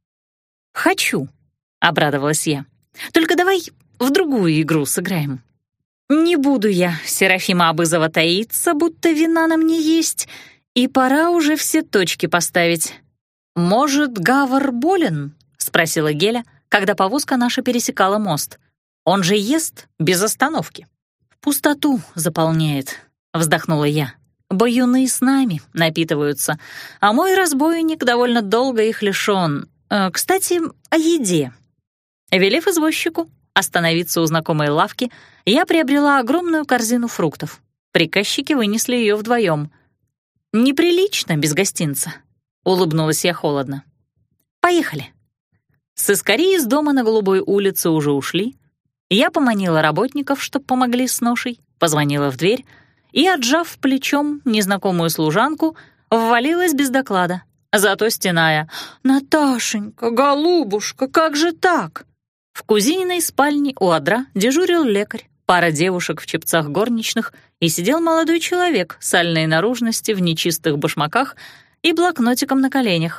«Хочу», — обрадовалась я. «Только давай в другую игру сыграем». «Не буду я, Серафима Абызова, таиться, будто вина на мне есть, и пора уже все точки поставить. Может, Гавр болен?» — спросила Геля, когда повозка наша пересекала мост. «Он же ест без остановки». «Пустоту заполняет», — вздохнула я. «Баюны с нами напитываются, а мой разбойник довольно долго их лишён. Э, кстати, о еде». Велев извозчику остановиться у знакомой лавки, я приобрела огромную корзину фруктов. Приказчики вынесли ее вдвоем. «Неприлично без гостинца», — улыбнулась я холодно. «Поехали». Сыскари из дома на Голубой улице уже ушли. Я поманила работников, чтоб помогли с ношей, позвонила в дверь и, отжав плечом незнакомую служанку, ввалилась без доклада, зато стеная: «Наташенька, голубушка, как же так?» В кузининой спальне у одра дежурил лекарь, пара девушек в чепцах горничных, и сидел молодой человек сальной наружности в нечистых башмаках и блокнотиком на коленях.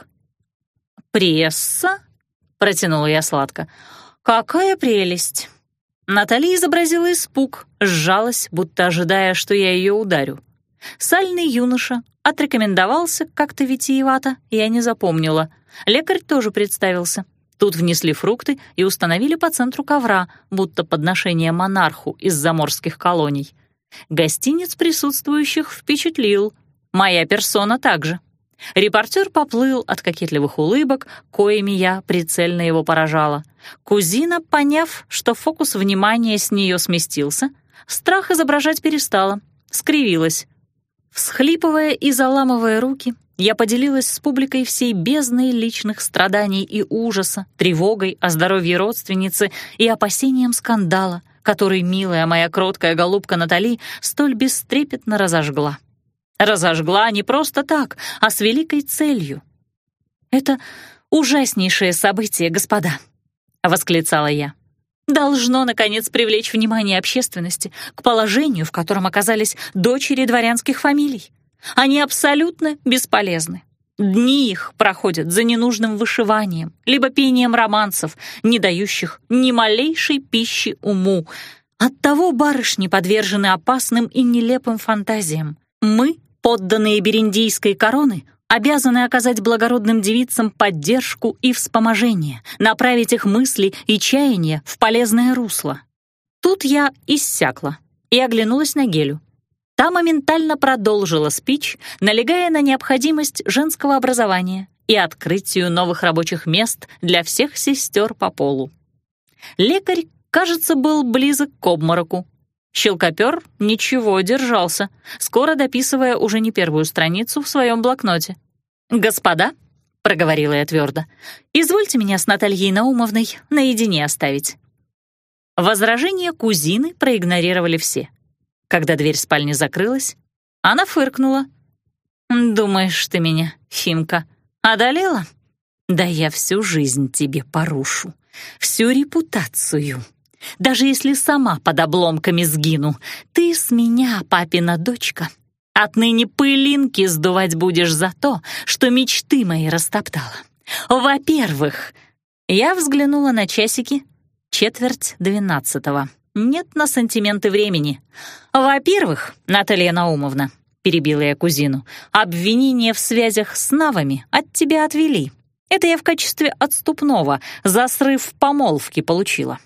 «Пресса?» — протянула я сладко. «Какая прелесть!» Натали изобразила испуг, сжалась, будто ожидая, что я ее ударю. Сальный юноша отрекомендовался как-то витиевато, я не запомнила. Лекарь тоже представился. Тут внесли фрукты и установили по центру ковра, будто подношение монарху из заморских колоний. Гостинец присутствующих впечатлил. Моя персона также. Репортер поплыл от кокетливых улыбок, коими я прицельно его поражала. Кузина, поняв, что фокус внимания с нее сместился, страх изображать перестала. скривилась. Всхлипывая и заламывая руки, я поделилась с публикой всей бездной личных страданий и ужаса, тревогой о здоровье родственницы и опасением скандала, который милая моя кроткая голубка Натали столь бестрепетно разожгла. Разожгла не просто так, а с великой целью. «Это ужаснейшее событие, господа», — восклицала я. «Должно, наконец, привлечь внимание общественности к положению, в котором оказались дочери дворянских фамилий. Они абсолютно бесполезны. Дни их проходят за ненужным вышиванием, либо пением романсов, не дающих ни малейшей пищи уму. Оттого барышни подвержены опасным и нелепым фантазиям. Мы, подданные бериндийской короны, обязаны оказать благородным девицам поддержку и вспоможение, направить их мысли и чаяния в полезное русло». Тут я иссякла и оглянулась на Гелю. Та моментально продолжила спич, налегая на необходимость женского образования и открытию новых рабочих мест для всех сестер по полу. Лекарь, кажется, был близок к обмороку. Щелкопер ничего, держался, скоро дописывая уже не первую страницу в своем блокноте. «Господа», — проговорила я твердо, — «извольте меня с Натальей Наумовной наедине оставить». Возражения кузины проигнорировали все. Когда дверь спальни закрылась, она фыркнула. «Думаешь, ты меня, Фимка, одолела? Да я всю жизнь тебе порушу, всю репутацию. Даже если сама под обломками сгину, ты с меня, папина дочка, отныне пылинки сдувать будешь за то, что мечты мои растоптала. Во-первых...» Я взглянула на часики. Четверть двенадцатого. Нет на сантименты времени. «Во-первых, Наталья Наумовна, — перебила я кузину, — обвинения в связях с навами от тебя отвели. Это я в качестве отступного за срыв помолвки получила».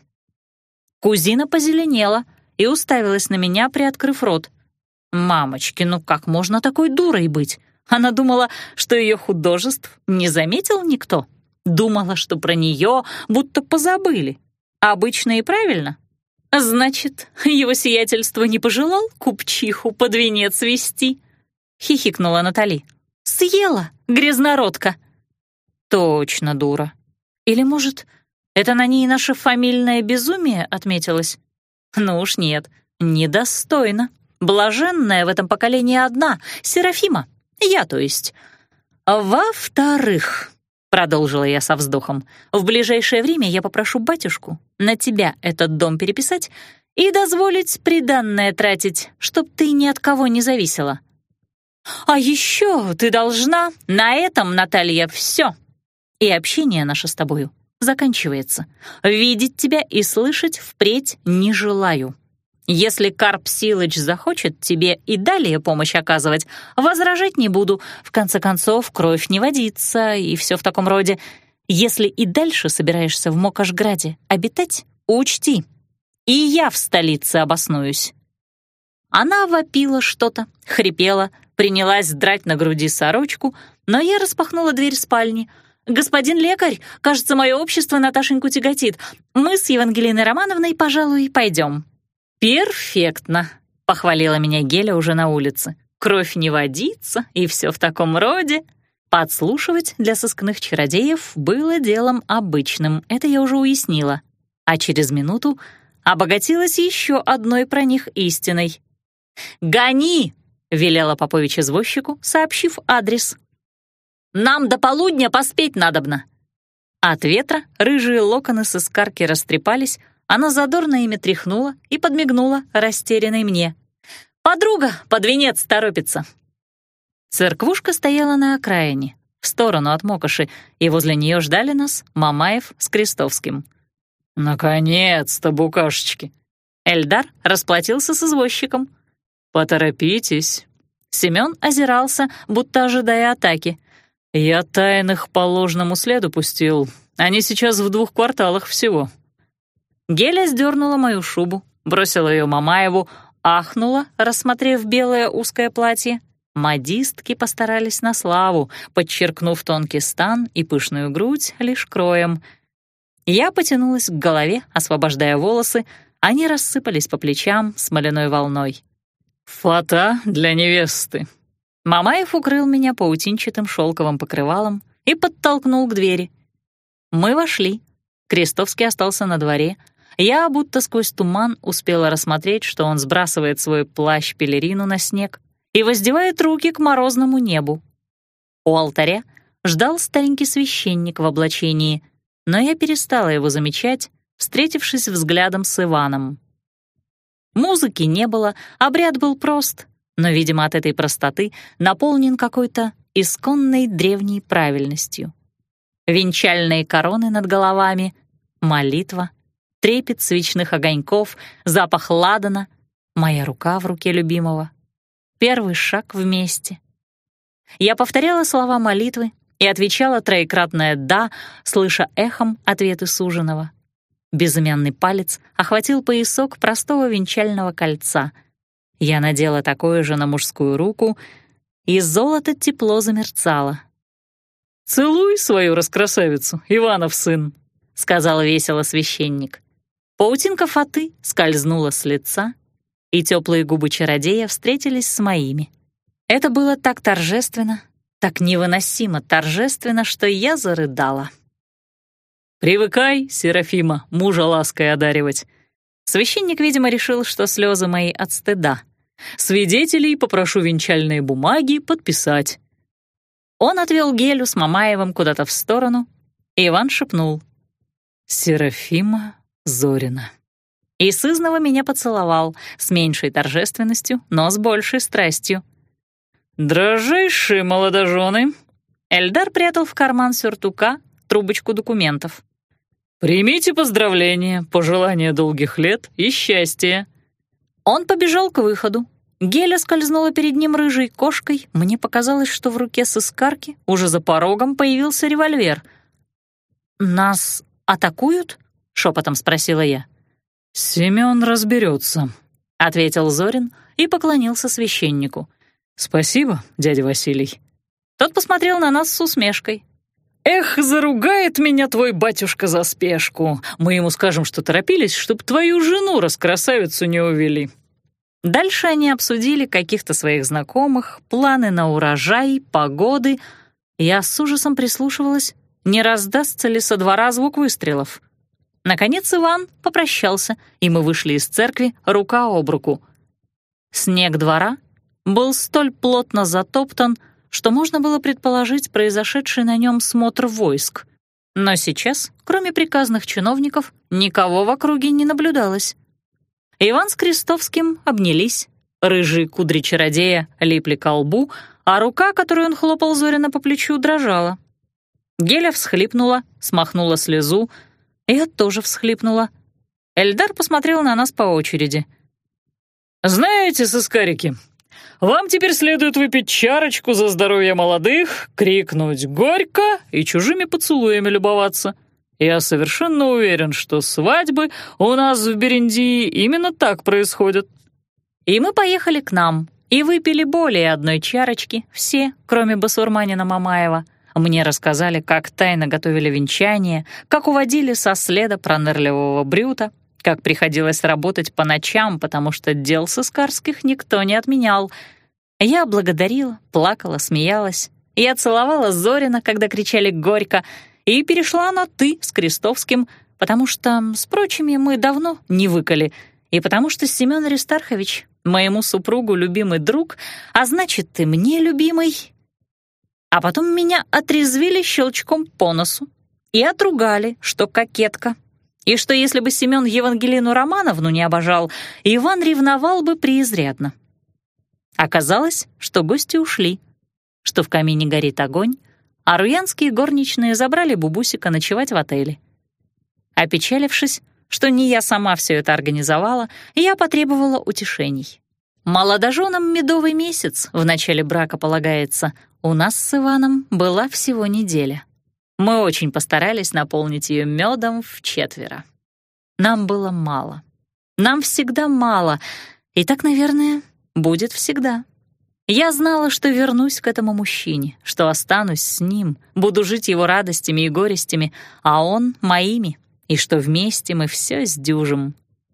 Кузина позеленела и уставилась на меня, приоткрыв рот. Мамочки, ну как можно такой дурой быть? Она думала, что ее художеств не заметил никто. Думала, что про нее будто позабыли. Обычно и правильно. Значит, его сиятельство не пожелал купчиху под венец вести? Хихикнула Натали. Съела, грязнородка. Точно дура. Или, может, это на ней наше фамильное безумие отметилось? Ну уж нет, недостойно. Блаженная в этом поколении одна, Серафима, я, то есть. Во-вторых, — продолжила я со вздохом, — в ближайшее время я попрошу батюшку на тебя этот дом переписать и дозволить приданное тратить, чтоб ты ни от кого не зависела. А еще ты должна на этом, Наталья, все. И общение наше с тобою заканчивается. Видеть тебя и слышать впредь не желаю. Если Карп Силыч захочет тебе и далее помощь оказывать, возражать не буду. В конце концов, кровь не водится и все в таком роде. Если и дальше собираешься в Мокошграде обитать, учти, и я в столице обоснуюсь». Она вопила что-то, хрипела, принялась драть на груди сорочку, но я распахнула дверь спальни. «Господин лекарь, кажется, мое общество Наташеньку тяготит. Мы с Евангелиной Романовной, пожалуй, пойдем». «Перфектно», — похвалила меня Геля уже на улице. «Кровь не водится, и все в таком роде». Подслушивать для сыскных чародеев было делом обычным, это я уже уяснила. А через минуту обогатилась еще одной про них истиной. «Гони!» — велела Попович извозчику, сообщив адрес. «Нам до полудня поспеть надобно». От ветра рыжие локоны сыскарки растрепались, она задорно ими тряхнула и подмигнула растерянной мне. «Подруга под венец торопится». Церквушка стояла на окраине, в сторону от Мокоши, и возле нее ждали нас Мамаев с Крестовским. «Наконец-то, букашечки!» Эльдар расплатился с извозчиком. «Поторопитесь». Семён озирался, будто ожидая атаки. «Я тайных по ложному следу пустил. Они сейчас в двух кварталах всего». Геля сдернула мою шубу, бросила ее Мамаеву, ахнула, рассмотрев белое узкое платье. Модистки постарались на славу, подчеркнув тонкий стан и пышную грудь лишь кроем. Я потянулась к голове, освобождая волосы, они рассыпались по плечам смоляной волной. Фата для невесты». Мамаев укрыл меня паутинчатым шелковым покрывалом и подтолкнул к двери. Мы вошли. Крестовский остался на дворе. Я, будто сквозь туман, успела рассмотреть, что он сбрасывает свой плащ-пелерину на снег и воздевает руки к морозному небу. У алтаря ждал старенький священник в облачении, но я перестала его замечать, встретившись взглядом с Иваном. Музыки не было, обряд был прост, но, видимо, от этой простоты наполнен какой-то исконной древней правильностью. Венчальные короны над головами, молитва, трепет свечных огоньков, запах ладана, моя рука в руке любимого, первый шаг вместе. Я повторяла слова молитвы и отвечала троекратное «да», слыша эхом ответы суженого. Безымянный палец охватил поясок простого венчального кольца. Я надела такое же на мужскую руку, и золото тепло замерцало. «Целуй свою раскрасавицу, Иванов сын», — сказал весело священник. Паутинка фаты скользнула с лица, и теплые губы чародея встретились с моими. Это было так торжественно, так невыносимо торжественно, что я зарыдала. «Привыкай, Серафима, мужа лаской одаривать». Священник, видимо, решил, что слезы мои от стыда. «Свидетелей попрошу венчальные бумаги подписать». Он отвел Гелю с Мамаевым куда-то в сторону, и Иван шепнул: «Серафима Зорина». И сызнова меня поцеловал с меньшей торжественностью, но с большей страстью. «Дорожайшие молодожены!» Эльдар прятал в карман сюртука трубочку документов. «Примите поздравления, пожелания долгих лет и счастья». Он побежал к выходу. Геля скользнула перед ним рыжей кошкой. Мне показалось, что в руке сыскарки уже за порогом появился револьвер. «Нас атакуют?» — шепотом спросила я. «Семён разберется», — ответил Зорин и поклонился священнику. «Спасибо, дядя Василий». Тот посмотрел на нас с усмешкой. «Эх, заругает меня твой батюшка за спешку. Мы ему скажем, что торопились, чтоб твою жену раскрасавицу не увели». Дальше они обсудили каких-то своих знакомых, планы на урожай, погоды. Я с ужасом прислушивалась, не раздастся ли со двора звук выстрелов. Наконец Иван попрощался, и мы вышли из церкви рука об руку. Снег двора был столь плотно затоптан, что можно было предположить произошедший на нем смотр войск. Но сейчас, кроме приказных чиновников, никого в округе не наблюдалось. Иван с Крестовским обнялись, рыжие кудри чародея липли ко лбу, а рука, которую он хлопал Зорина по плечу, дрожала. Геля всхлипнула, смахнула слезу, я тоже всхлипнула. Эльдар посмотрел на нас по очереди. «Знаете, сыскарики, вам теперь следует выпить чарочку за здоровье молодых, крикнуть «горько» и чужими поцелуями любоваться. Я совершенно уверен, что свадьбы у нас в Берендии именно так происходят». И мы поехали к нам и выпили более одной чарочки, все, кроме басурманина Мамаева. Мне рассказали, как тайно готовили венчание, как уводили со следа пронырливого Брюта, как приходилось работать по ночам, потому что дел сыскарских никто не отменял. Я благодарила, плакала, смеялась. Я целовала Зорина, когда кричали «горько», и перешла на «ты» с Крестовским, потому что с прочими мы давно не выкали, и потому что Семён Аристархович моему супругу любимый друг, а значит, и мне любимый. А потом меня отрезвили щелчком по носу и отругали, что кокетка, и что если бы Семён Евангелину Романовну не обожал, Иван ревновал бы преизрядно. Оказалось, что гости ушли, что в камине горит огонь, а руянские горничные забрали Бубусика ночевать в отеле. Опечалившись, что не я сама все это организовала, я потребовала утешений. Молодоженам медовый месяц в начале брака полагается. У нас с Иваном была всего неделя. Мы очень постарались наполнить ее медом вчетверо. Нам было мало. Нам всегда мало. И так, наверное, будет всегда. Я знала, что вернусь к этому мужчине, что останусь с ним, буду жить его радостями и горестями, а он — моими, и что вместе мы все сдюжим.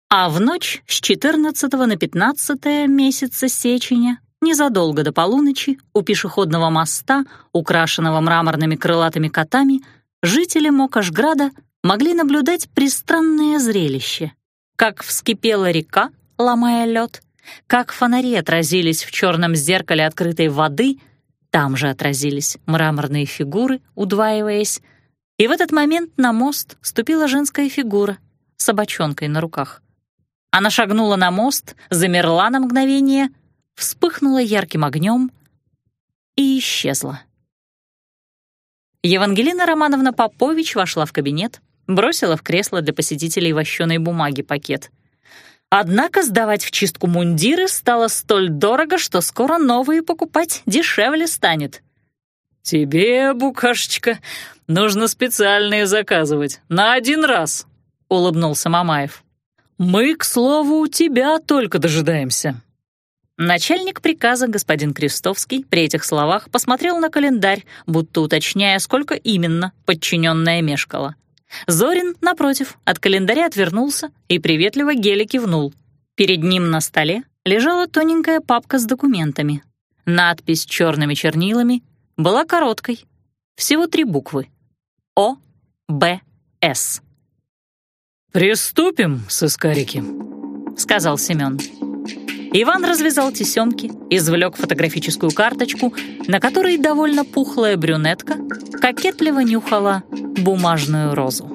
А в ночь с четырнадцатого на пятнадцатое месяца сеченя, незадолго до полуночи, у пешеходного моста, украшенного мраморными крылатыми котами, жители Мокошграда могли наблюдать пристранное зрелище. Как вскипела река, ломая лед, как фонари отразились в черном зеркале открытой воды, там же отразились мраморные фигуры, удваиваясь, и в этот момент на мост ступила женская фигура с собачонкой на руках. Она шагнула на мост, замерла на мгновение, вспыхнула ярким огнем и исчезла. Евангелина Романовна Попович вошла в кабинет, бросила в кресло для посетителей вощеной бумаги пакет. Однако сдавать в чистку мундиры стало столь дорого, что скоро новые покупать дешевле станет. «Тебе, букашечка, нужно специальные заказывать, на один раз», — улыбнулся Мамаев. «Мы, к слову, тебя только дожидаемся». Начальник приказа, господин Крестовский, при этих словах посмотрел на календарь, будто уточняя, сколько именно подчиненная мешкала. Зорин, напротив, от календаря отвернулся и приветливо Геле кивнул. Перед ним на столе лежала тоненькая папка с документами. Надпись черными чернилами была короткой, всего три буквы. О Б С. «Приступим, сыскарики», — сказал Семен. Иван развязал тесемки, извлек фотографическую карточку, на которой довольно пухлая брюнетка кокетливо нюхала бумажную розу.